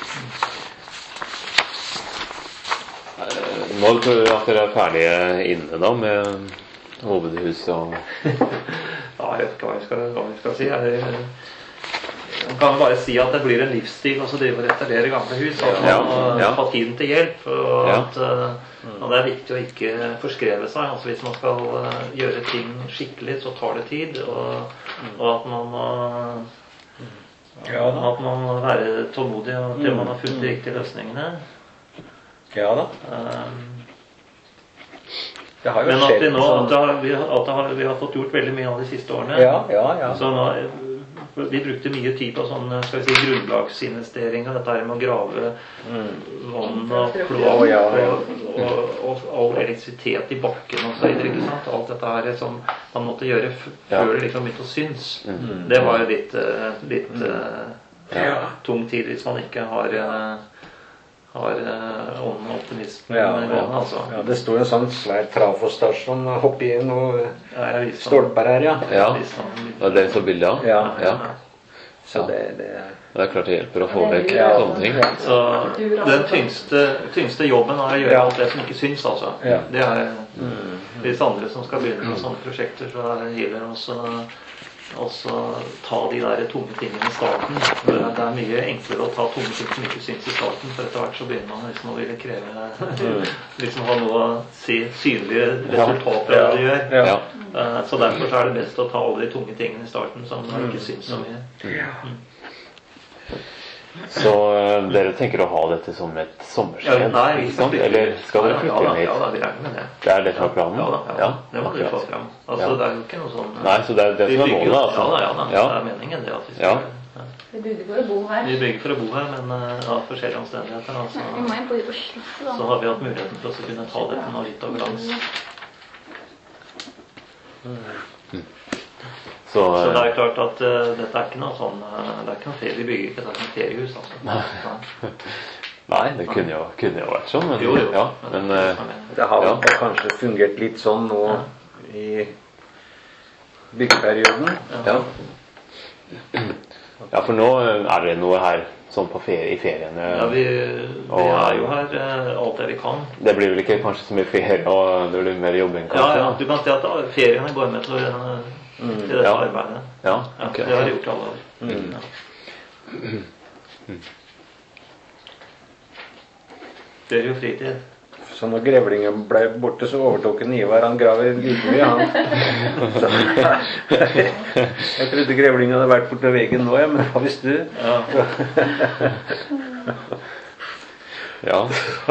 Eh, Når tror du at dere er ferdige inne da med hovedhuset og Ja, jeg vet ikke hva jeg skal, hva jeg skal si. Jeg, man kan bare si at det blir en livsstil å drive og restaurere gamle hus. At man Ja, må ja. ta tiden til hjelp. Og Ja. at eh, og det er viktig å ikke forskreve seg. Altså Hvis man skal eh, gjøre ting skikkelig, så tar det tid. Og, og at man må Ja da. At man må være tålmodig og til man har funnet de riktige løsningene. Ja da. Um, Det har jo men at skjedd vi nå sånn- at det har, vi, har- at det har, vi har fått gjort veldig mye av de siste årene. Ja, ja, ja. Så nå, vi brukte mye tid på sånn, skal vi si, grunnlagsinvesteringer. Dette her med å grave vann og kloakk Å, ja, ja. og, og, og all elektrisitet i bakken og så videre. Ikke sant? Alt dette her som man måtte gjøre f Ja. før det liksom begynte å synes. Mm. Det var jo litt, eh, litt eh, Ja. tung tid hvis man ikke har eh, har eh, ånden og optimismen Ja, gående, ja. altså. Ja, det står en sånn svær trafostasjon oppi noen Ja, jeg viste stolper her, ja. Ja, jeg viste han litt. det er det så bildet av. Ja. Ja. Så det, det Det er klart det hjelper å få vekk Ja. sånne ting. Ja. Så den tyngste, tyngste jobben er å gjøre Ja. alt det som ikke syns, altså. Ja. Det er hvis andre som skal begynne med sånne prosjekter, så gjelder det også også ta de der tunge tingene i starten. Det er, det er mye enklere å ta tunge ting som ikke syns i starten, for etter hvert så begynner man liksom å ville kreve liksom ha noe å si synlige resultater av det du gjør. Ja. Ja. Eh, Så derfor så er det best å ta alle de tunge tingene i starten som ikke syns så mye. Så eh, dere tenker å ha dette som et Ja, sommersted? nei, vi ikke skal sant? flytte. Eller skal dere Ja, flytte ja, inn da, hit? ja da, vi regner med det. Det er det som er planen? Ja da, ja, Ja, det må vi få akkurat. frem. Altså, Ja. det er jo ikke noe sånn Nei, så det er det vi som er bygger jo- målet, altså? Ja da, ja da. Ja. Det er meningen det at vi skal Ja. ja. Vi bygde for å bo her. Vi bygger for å bo her, men eh, av forskjellige omstendigheter altså, Vi må jo bo i Oslo. så har vi hatt muligheten til å kunne ta dette nå litt over langs. Så, Så det eh, er klart at eh, dette er ikke noe sånn eh, det er ikke noe ferie, vi bygger ikke dette som feriehus, altså. Nei. nei, det kunne jo, kunne jo vært sånn, men, Jo, jo. Ja, men eh, Det har Ja. vel kanskje fungert litt sånn nå i byggeperioden. ja. Ja, for nå eh, er det noe her sånn på ferie, i feriene. Ja, vi, vi Og- er jo her eh, alt det vi kan. Det blir vel ikke kanskje så mye ferie, og det blir mer jobbing, Ja, kanskje? ja, du kan si at da- feriene går med til, å, til dette Ja. arbeidet. Ja, Ja, ok. det har de gjort alle år. Mm. Ja. Det er jo fritid. Så når grevlingen ble borte, så overtok en Ivar. Han graver like mye, han. Så, jeg trodde grevlingen hadde vært borte ved veggen nå, ja, men hva visste du? Ja. Ja.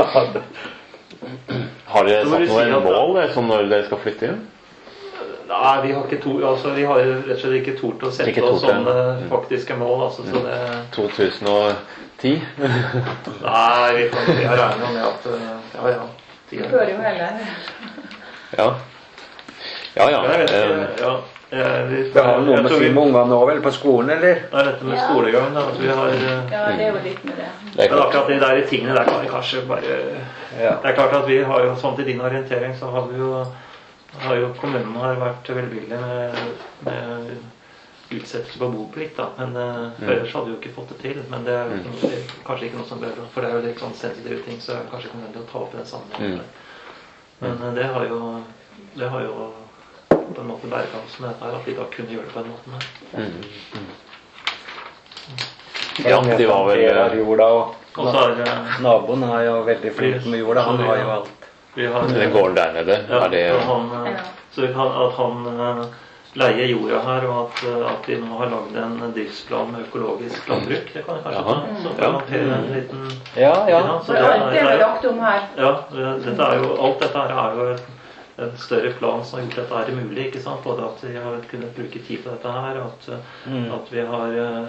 Har dere Så må satt vi noe si en at- mål eh, sånn når dere skal flytte inn? Nei, vi har ikke to, altså, vi har jo rett og slett ikke tort å sette Ikke oss tort, ja. sånne faktiske mål. Altså, så det, to tusen og ti? nei, vi kan vi har regnet med at eh, ja, ja. ti år. Før jo heller. Ja. Ja, ja. Jeg vet eh, ikke, ja. eh, vi- Det har noe jeg med tror å si vi- med ungene òg, vel, på skolen, eller? Det er dette med skolegang, da. At vi har eh, Ja, det er jo litt med det. Det er Men klart. akkurat de der tingene der kan vi kanskje bare Ja. Det er klart at vi har jo, sånn til din orientering, så har vi jo har jo kommunen har vært velvillig med, med utsettelse på boplikt, da. Men eh, for ellers hadde vi jo ikke fått det til. Men det er jo ikke noe, det er kanskje ikke noe som bør, for det er jo litt sånn sensitive ting, så er det kanskje ikke nødvendig å ta opp i den sammenhengen. Mm. Men eh, det har jo det har jo på en måte bærekraft med dette her, at vi da kunne gjøre det på den måten her. Mm. Ja, de var vel Per har jorda, og Og så er det naboen er jo veldig flink med jorda. Han har jo alt. vi har Den gården der nede, Ja, er det så han, eh, Ja. så vi kan, at han eh, leier jorda her, og at, eh, at de nå har lagd en driftsplan med økologisk landbruk. Det kan jeg kanskje Jaha. ta. Så Ja. kan Per en liten Ja, ja. Så For det alt det er, er det er, lagt om her. ja, det- dette er jo, alt dette her er jo en, en større plan som har gjort dette her mulig. Ikke sant? Både at vi har kunnet bruke tid på dette her, og at, Mm. at vi har eh,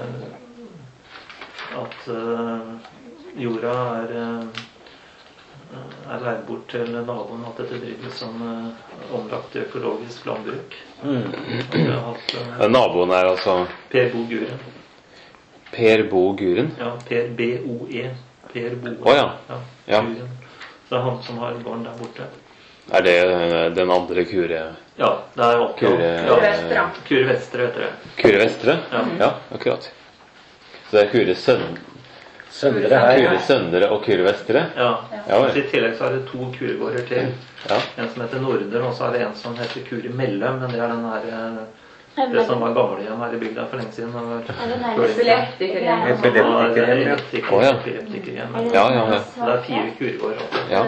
At eh, jorda er eh, er leid bort til naboen, at dette drives som eh, omlagt til økologisk landbruk. Mm. Og vi har hatt eh, Ja, naboen er altså Per Bo Guren. Per Bo Guren? Ja, Per B O E. Per Bo. Å, ja. Ja, Ja. Guren. Så det er han som har gården der borte. Er det eh, den andre Kure Ja, det er opp Kure, ja. Vestre. Kure Vestre, heter det. Kure Vestre? Ja. Ja, akkurat. Så det er Kure Søn, Søndre her. Kure Søndre og Kure Vestre? Ja. Ja, vel. Så I tillegg så er det to kuregårder til. Ja. En som heter Nordre, og så er det en som heter Kure Mellem. Men det er den her eh, det som var gamlehjem her i bygda for lenge siden. og- Er det nærmest- Epileptikerhjem. Ja. Epileptikerhjem, ja. Epileptiker- Å, ja. epileptikerhjem. Er det Ja, ja, ja. Så det er fire kuregårder. Altså. Ja.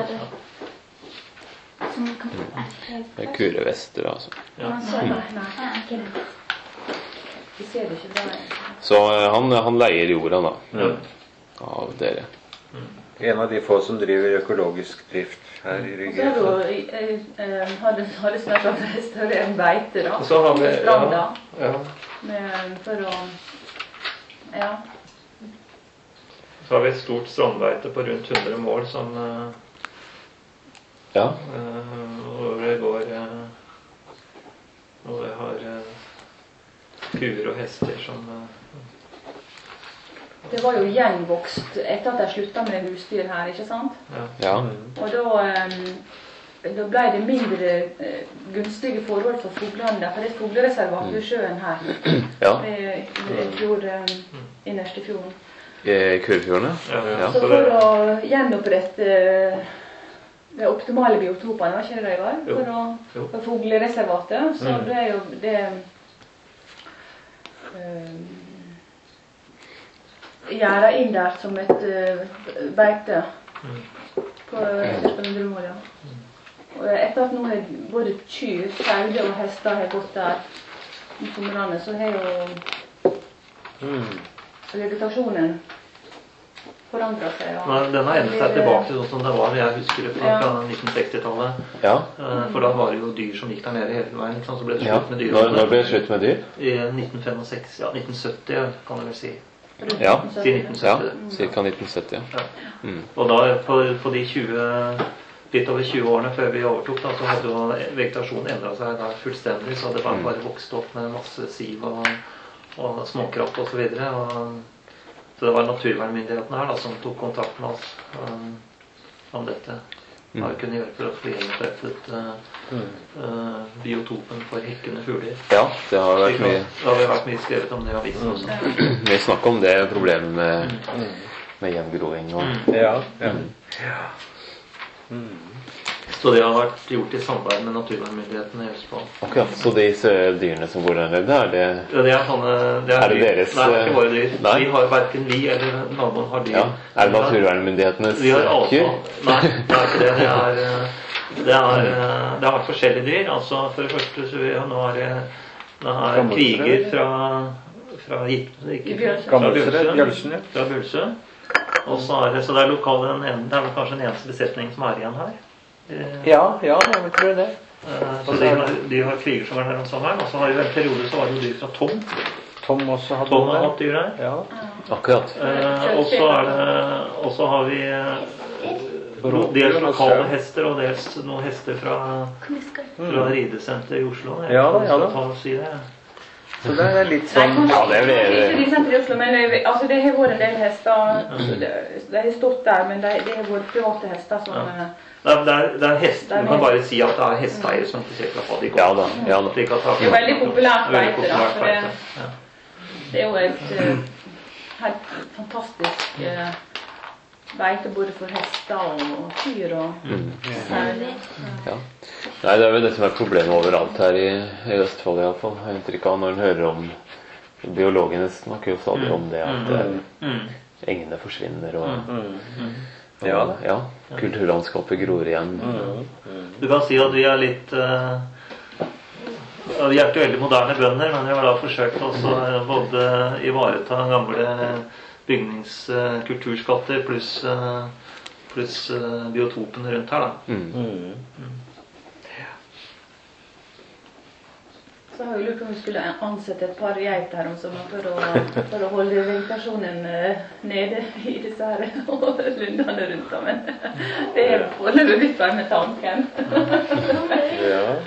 Som kan Det er Kure Vestre, altså. Ja. Man ser det. Nei, Ja, ikke det. vi ser det ikke bra. Så eh, han, han leier jorda da, Mm. av dere. En av de få som driver økologisk drift her i Og Rygge. så har du eh, eh, hadde, hadde snart at restaurere beite da. Og så har vi, Stranda. ja, ja. Med, for å, ja. Så har vi et stort strandbeite på rundt hundre mål som eh, Ja, eh, hvor det går eh, hvor vi har eh, kuer og hester som eh, Det var jo gjenvokst etter at jeg slutta med husdyr her, ikke sant? ja. ja, Og da, eh, da ble det mindre eh, gunstige forhold for fuglene der, for det er et fuglereservat ved sjøen her. ja. Ved, ved fjord, eh, innerst i fjorden. I Kurfjordene. Ja. Ja. Så for å gjenopprette eh, de optimale biotopene, var ikke det det var? Jo. For, å, Jo. for fuglereservatet, så Mm. det er jo det eh, gjerda inn der som et eh, beite Mm. på hundre mål, ja. Og etter at nå har både kyr, sauer og hester har gått der i somrene, så har jo Mm. vegetasjonen forandret seg. Ja. Nei, den har endret seg tilbake til sånn som det var. Jeg husker det fra, Ja. fra nitten seksti-tallet. Ja. Eh, For da var det jo dyr som gikk der nede hele veien. ikke sant? Så ble det Ja. slutt med dyr. Når, når ble det slutt med dyr? I nitten femtiseks, ja, nitten sytti kan jeg vel si. Ja. Til nitten Ja, sytti. ca. nitten sytti. Ja. Ja. Mm. Og da, på, på de tjue, litt over tjue årene før vi overtok, da, så hadde jo vegetasjonen endret seg da fullstendig. Så det bare, Mm. bare vokste opp med masse siv og, og småkraft og så videre. Og, så det var naturvernmyndighetene her da, som tok kontakt med oss um, om dette. Hva vi kunne gjøre for å få gjenopprettet uh, uh, biotopen for hekkende fugler. Ja, det har vært mye, Det har vi vært mye skrevet om det i avisen også. mye snakk om det problemet med, med gjengroing og Ja, ja. Så det har vært gjort i samarbeid med naturvernmyndighetene i Østfold. akkurat. Så disse dyrene som går der nede, er det Ja, det er sånne det Er det dyr. deres, Nei, det er ikke våre dyr. nei? Vi har verken vi eller naboen har dyr. Ja. Er det naturvernmyndighetenes Vi har avtale. kyr? Nei, det er ikke det. Det, er, eh, det, er, eh, det har vært forskjellige dyr. Altså, for det første så vi har nå er det det er Gammelsrød. kriger fra fra, Gip- ikke, Bjølsen. fra Gammelsrød, Bjølsen. Bjølsen, ja. Fra Bjølsen. Og så er det, så det er lokale, den ene, det er vel kanskje den eneste besetning som er igjen her. Eh, Ja, ja, jeg tror det. Eh, Så de har, de har kriger som var der om sommeren. Og så har vi en periode så var det jo dyr fra Tom. Tom også hadde Tom har det. hatt dyr der. Ja. Akkurat. Eh, og så er det Og så har vi eh, dels lokale hester og dels noen hester fra, fra ridesenter i Oslo. Jeg Ja da, kan ja da. ta og si det. Så det er litt Nei, sånn kanskje Ja, det blir- ikke de sendte i Oslo, men det, altså, det har vært en del hester. Altså, det, de har stått der, men de, det har vært private hester som Ja. eh, Det er, det er, det er hest, Du kan bare si at det er hesteeiere som er interessert i å ha de Ja da. ja da. De kan ta- Det er veldig populært Veldig beite, da, populært for det- beite, ja. Det er jo et eh, helt fantastisk eh, beite både for hester og kyr og sauer. Ja. Nei, det er vel det som er problemet overalt her i, i Østfold iallfall. Jeg har inntrykk av når en hører om biologene snakker jo stadig om det at eh, Mm. engene forsvinner og, og Ja da. ja, kulturlandskapet gror igjen. Du kan si at vi er litt eh, ja, Vi er ikke veldig moderne bønder, men vi har da forsøkt også eh, både ivareta gamle bygningskulturskatter pluss eh, pluss eh, biotopen rundt her. da. Mm. Så har vi lurt på om vi skulle ansette et par geiter her om sommeren for å, for å holde vegetasjonen eh, nede i disse her lundene rundt. da, Men det er foreløpig litt bare med tanken. Ja.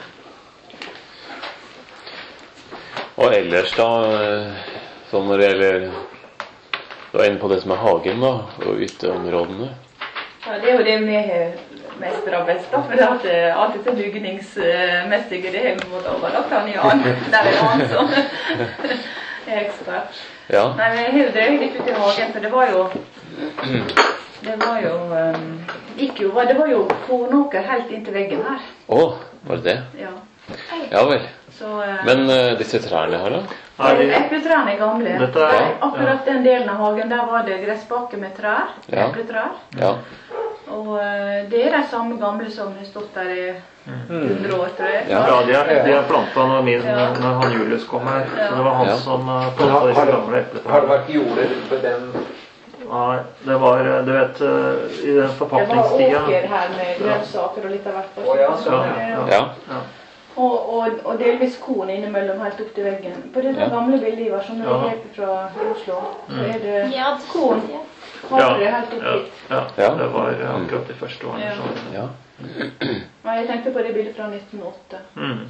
Og ellers da, eh, sånn når det gjelder Du er inne på det som er hagen da, og uteområdene. Ja, det er jo det vi har mestra best, da. For at eh, alt dette bygningsmessige, det har vi måttet overlate til Jan. Der er han som er ekspert. Ja. Nei, men jeg har jo drevet litt ut i hagen, for det var jo Det var jo um, gikk jo, Det var jo kornåker helt inntil veggen her. Å, var det det? Ja. Ja vel. Så, eh, Men eh, disse trærne her da? Nei, de- Epletrærne er gamle. Dette er- Der, akkurat den delen av hagen, der var det gressbakke med trær. Ja. Epletrær. Ja. Og eh, det er de samme gamle som har stått der i hundre år, tror jeg. Ja, de har, de har planta når, min, når han Julius kom her. Så det var han Ja. som uh, planta disse gamle eplene. Har det vært jorder på den? Nei, det var, du vet, uh, i den Det var forpaktningstida. åker her med grønnsaker og litt av hvert. Å, ja, sånn, ja. Ja. Ja. Og, og, og delvis korn innimellom helt opp til veggen. På dette Ja. gamle bildet, Ivar, som er Ja. helt fra Oslo, så er det Ja, korn. ja. Har det helt opp ja, hit. ja, Ja. det var uh, akkurat de første årene. Ja. Så. Ja. Nei, jeg tenkte på det bildet fra nitten oh åtte. Mm.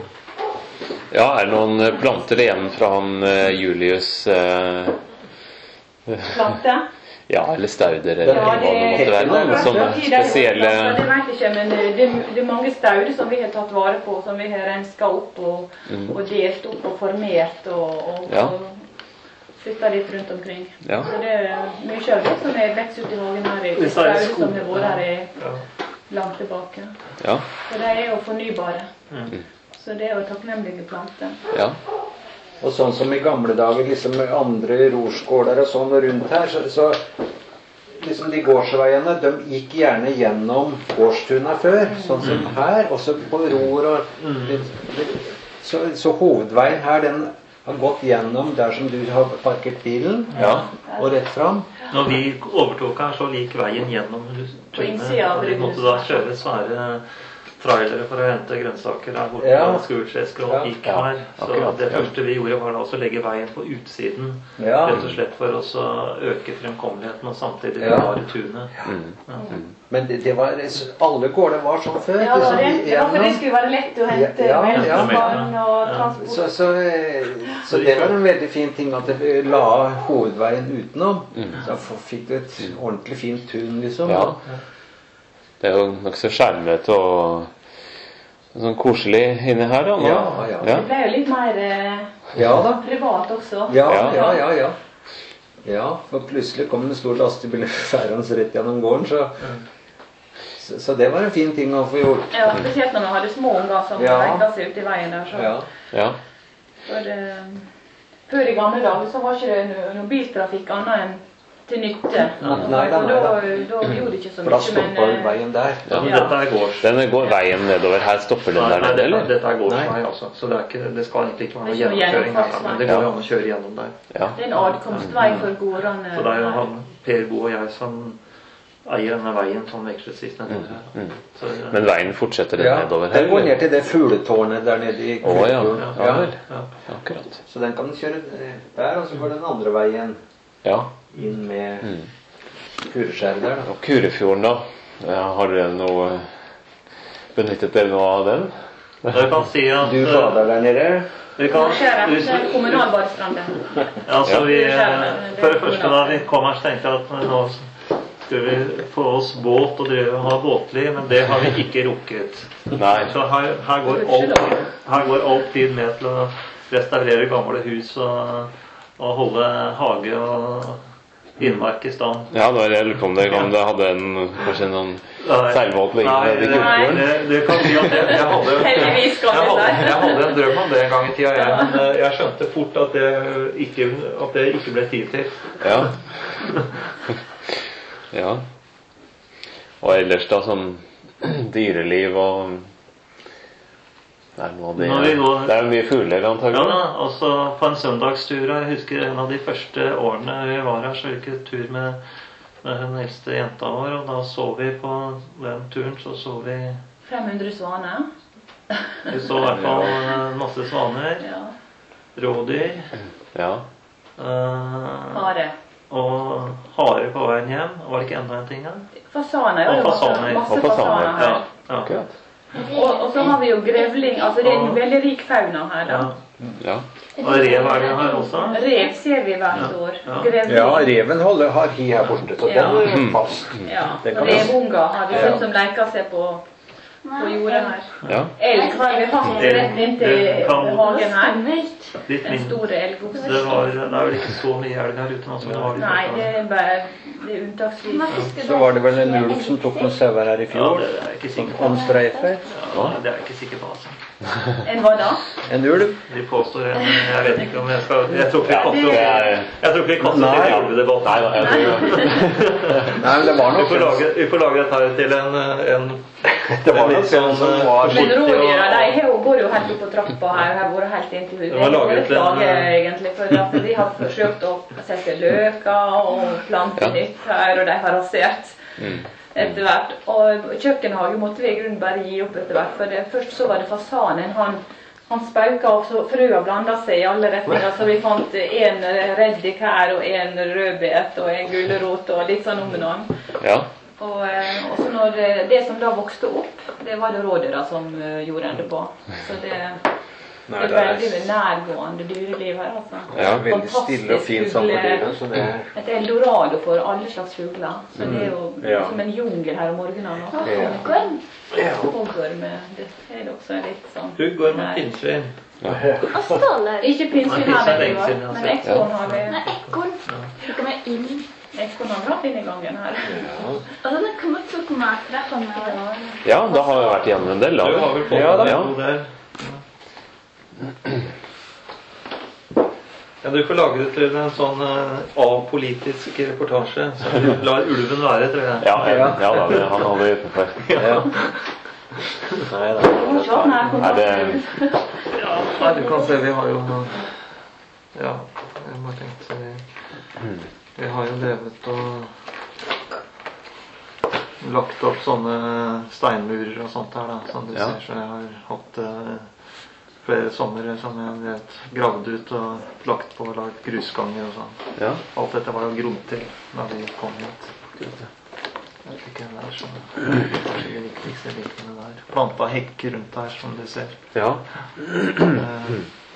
Ja, er det noen eh, planter igjen fra han eh, Julius eh, Plante? Ja, eller stauder, eller Ja, hva det måtte være. Noen sånne spesielle Det vet jeg ikke, men det, det er mange stauder som vi har tatt vare på, som vi har renska opp og, og delt opp og formert og, og, Ja. og flytta litt rundt omkring. Ja. Så det er mye av det som er vekst ute i hagen her, i Hvis det er i stauder som skogen, har vært her i Ja. langt tilbake. Ja. Så de er jo fornybare. Mm. Så det er jo takknemlige planter. Ja. Og sånn som i gamle dager, liksom med andre rorskåler og sånn rundt her, så, så liksom de gårdsveiene, de gikk gjerne gjennom gårdstuna før, sånn som her, også på ror og så, så hovedveien her, den har gått gjennom der som du har parkert bilen, Ja. og rett fram. Når vi overtok her, så gikk veien gjennom På innsida av Vi måtte da kjøre svære trailere for å hente grønnsaker der borte. Ja. Ja. Skurtsesker og Ja. gikk Ja, her. Så akkurat, det ja. første vi gjorde, var da også å legge veien på utsiden. Ja. Rett og slett for oss å øke fremkommeligheten og samtidig Ja. bevare tunet. Mm. Men det, det var, alle gårder var sånn før. Ja, det var det. liksom, Det var for det gjennom. skulle være lett å hente Ja, ja, melk ja. og vann og Ja. transport. Så, så, eh, så det var en veldig fin ting at det la hovedveien utenom. Så f- fikk du et ordentlig fint tun, liksom. Ja. Det er jo nokså skjermet og sånn koselig inni her, da. nå. Ja, ja. Det ble jo litt mer eh, Ja da. privat også. Ja, Ja. ja, ja, ja. Ja, for plutselig kom en stor lastebil færende rett gjennom gården, så, så Så det var en fin ting å få gjort. Ja, spesielt når vi hadde små unger som Ja. legget seg ut i veien der. Så. Ja. Ja. For, eh, før i gamle dager så var ikke det no- noe biltrafikk annet enn til nytte. Nei, nei da, Og nei da, da. da gjorde det ikke så For da mye. stoppa eh, veien der. Ja. Men dette er gårds... Den går veien nedover. Her stopper den Nei, der nei, nede, dette, eller? dette er gårdsvei, altså. Så det, er ikke, det skal egentlig ikke være noe Det er ikke noe gjennomkjøring her. gjennomfartsvei. Men det går jo an å kjøre gjennom der. Ja. det er en adkomstvei for gårdene. Så det er jo han, Per Bo og jeg som eier denne veien som veksles nedover her. Mm. Så, eh, Men veien fortsetter den Ja, nedover her? den går eller? ned til det fugletårnet der nede i Å, ja. Kulturfjorden. Ja, Ja. vel. ja. Akkurat. Så den kan du kjøre der, og så går den andre veien Ja. inn med Mm. Kureskjæret der, da. Og Kurefjorden, da? Ja, har dere noe benyttet dere noe av den? Jeg kan si at Du bader der nede? vi kan, Skjæret, hvis det er vi- kommunalbadestranden. Altså, vi, Ja. for det første da vi kom her, så tenkte jeg at nå skulle vi få oss båt og drive og ha båtliv, men det har vi ikke rukket. Nei. Så her, her, går alt, her går alt tid med til å restaurere gamle hus og, og holde hage og innmark i stand. Ja, da er jeg lurer på om dere om dere hadde en, kanskje noen Nei. seilbåt på Nei, inn i det, Kurefjorden? det, det kan si at jeg, jeg hadde Heldigvis kan jeg vi hadde, si. jeg hadde en drøm om det en gang i tida, jeg, men eh, jeg skjønte fort at det ikke, at det ikke ble tid til. Ja. Ja. Og ellers da sånn dyreliv og det er, noe av det, Når vi går- det er jo mye fugler Ja antagelig. da, altså på en søndagstur, jeg husker en av de første årene vi var her, så gikk vi tur med, med den eldste jenta vår, og da så vi på den turen, så så vi, fem hundre svaner. vi så i hvert fall eh, masse svaner, Ja. rådyr, Ja. eh, Hare. og hare på veien hjem. Var det ikke enda en ting her? Fasaner. Og Ja, det var masse, fasaner. masse Og fasaner. fasaner her. Ja, ja. Akkurat. Og, og så har vi jo grevling. Altså det er en veldig rik fauna her, da. Ja. Ja. Og rev er det her også. Rev ser vi hvert år. Ja. Grevling. Ja, reven holder, har hi her borte, så Ja. den er fast. Ja. Det kan vi- Revunger har vi Ja. sett som leker seg på, på jordet her. Ja. Elg har vi hatt rett inntil hagen her. Litt En mindre. stor elgokse. Det, var, det er vel ikke så mye elg her ute nå som det var i Nei, det første. er bare det er unntaksvis. Så var det vel en ulv som tok noen sauer her i Ja, fjor, det er jeg ikke sikker på. omstreifet. Ja, det er jeg ikke sikker på, altså. En hva da? En ulv? De påstår en, jeg vet ikke om jeg skal Jeg tror ikke vi kaster oss Jeg tror ikke vi kaster oss Nei. i ulvedebatt. Nei da, jeg tror Nei, men det var Vi nok får lage, vi får lage dette her til en, en Det var nok en som var Men rådyra, de har jo- går jo helt opp på trappa her. Har vært helt inntil huset. Det var laget Det er en- klage, egentlig, for at de har forsøkt å sette løker og plante Ja. nytt her, og de har rasert Mm. etter hvert. Og kjøkkenhage måtte vi i grunnen bare gi opp etter hvert, for det, først så var det fasanen. Han, han spauka, og så frøa blanda seg i alle retninger, så vi fant en reddik her, og en rødbet, og en gulrot, og litt sånn om og noen. Ja. Og, eh, og så når eh, det som da vokste opp, det var det rådyra som eh, gjorde ende på. Så det, det er veldig nærgående dyreliv her, altså. Ja, veldig stille og fint sammen med dyret, så det Et eldorado for alle slags fugler. Så det er jo Ja. som en jungel her om morgenen. Og også. hoggorm. Hoggorm, det er det også litt sånn. Huggorm og Nei. pinnsvin. Og ståler. Ikke pinnsvin Nei, her, det er vet lenge jeg siden jeg godt, har men sett. ekorn har vi. Nei, ekorn. Det kommer inn. Ekorn har vi hatt inn i gangen her. Og den kommer til tomater fra meg. Ja, da har vi vært igjennom en del, da. Du har vel fått Ja, da. en Ja. god del. Ja, du får lage det til en sånn uh, apolitisk reportasje. Så du lar ulven være, tror jeg. Ja, ja, ja da, det, han holder utenfor. Ja. Nei da. Må ikke ha den her Er kontakten. det Ja, nei, du kan se, vi har jo Ja, jeg bare tenkte vi, vi har jo levet og lagt opp sånne steinmurer og sånt her, da, som du Ja. ser. Så jeg har hatt eh, flere somre som jeg vet gravd ut og lagt på og lagd grusganger og sånn. Ja. Alt dette var jo grodd til da vi kom hit. Jeg vet ikke hvem det er som kanskje de viktigste bitene der. Planta hekk rundt der, som du ser. Ja. Eh,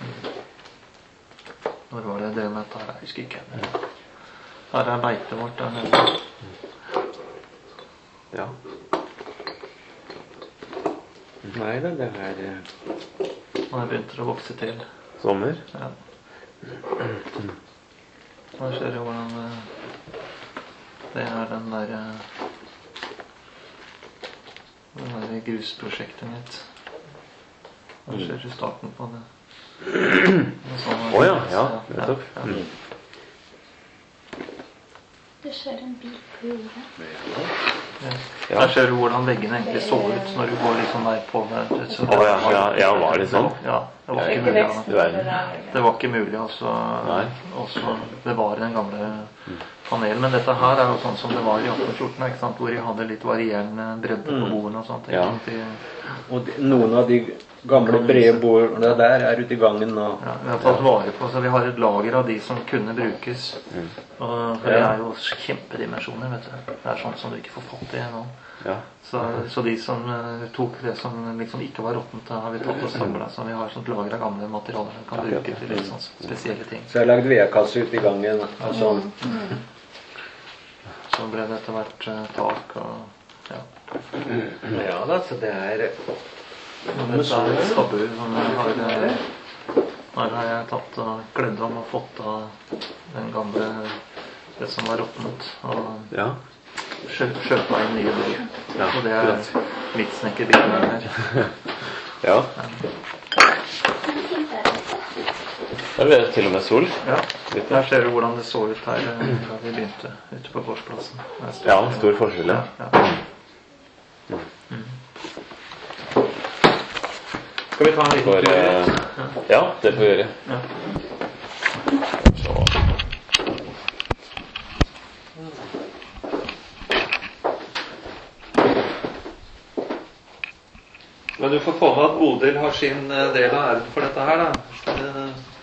Når var det det med dette her? Jeg husker ikke. Her er beitet vårt der nede. Ja. Nei da, det er eh, Nå begynte det å vokse til. sommer. Ja. Nå ser du hvordan eh, det er den der eh, den der grusprosjektet mitt. Nå ser du starten på det. Å ja, ja, nettopp. Mm. Det skjer en bil på jordet. Ja. Der ser du hvordan veggene egentlig så ut når du går liksom der på det. Så Å ja, ja, ja, var det sånn? Ja, det var Ja, ikke mulig. Du verden. Det var ikke mulig også, Nei. også bevare den gamle panelen. Men dette her er jo sånn som det var i atten fjorten, ikke sant? Hvor de hadde litt varierende bredde på bordene og sånt. ikke Ja. sant? De, Og de, noen av de gamle brede bordene der er ute i gangen nå. ja, vi har tatt vare på, så vi har et lager av de som kunne brukes. Og for det er jo kjempedimensjoner, vet du. Det er sånt som du ikke får fatt i nå. Ja. Så, så de som eh, tok det som liksom ikke var råttent, da har vi tatt og samlet. Så vi har sånt lager av gamle materialer vi kan bruke til litt sånn spesielle ting. Så jeg har lagd vedkasse ute i gangen. Og sånn. Så ble det etter hvert eh, tak og ja. Ja da, så det er Og dette er stabbuer som jeg har eh, Her har jeg tatt og kledd om og fått av den gamle det som var råttent, og Ja. skjø- skjøta inn nye bord. Ja, Så det er akkurat. mitt snekkerbil her. Ja. En til der ute. Der ble det til og med sol. Ja. Litt. Her ser du hvordan det så ut her eh, da vi begynte ute på gårdsplassen. Der står Ja, det- stor forskjell, ja. Ja. Skal vi ta en liten For, tur? eh, ja, det får vi gjøre. Ja. Så. Men du får få med at Bodil har sin eh, del av æren for dette her, da. Eh,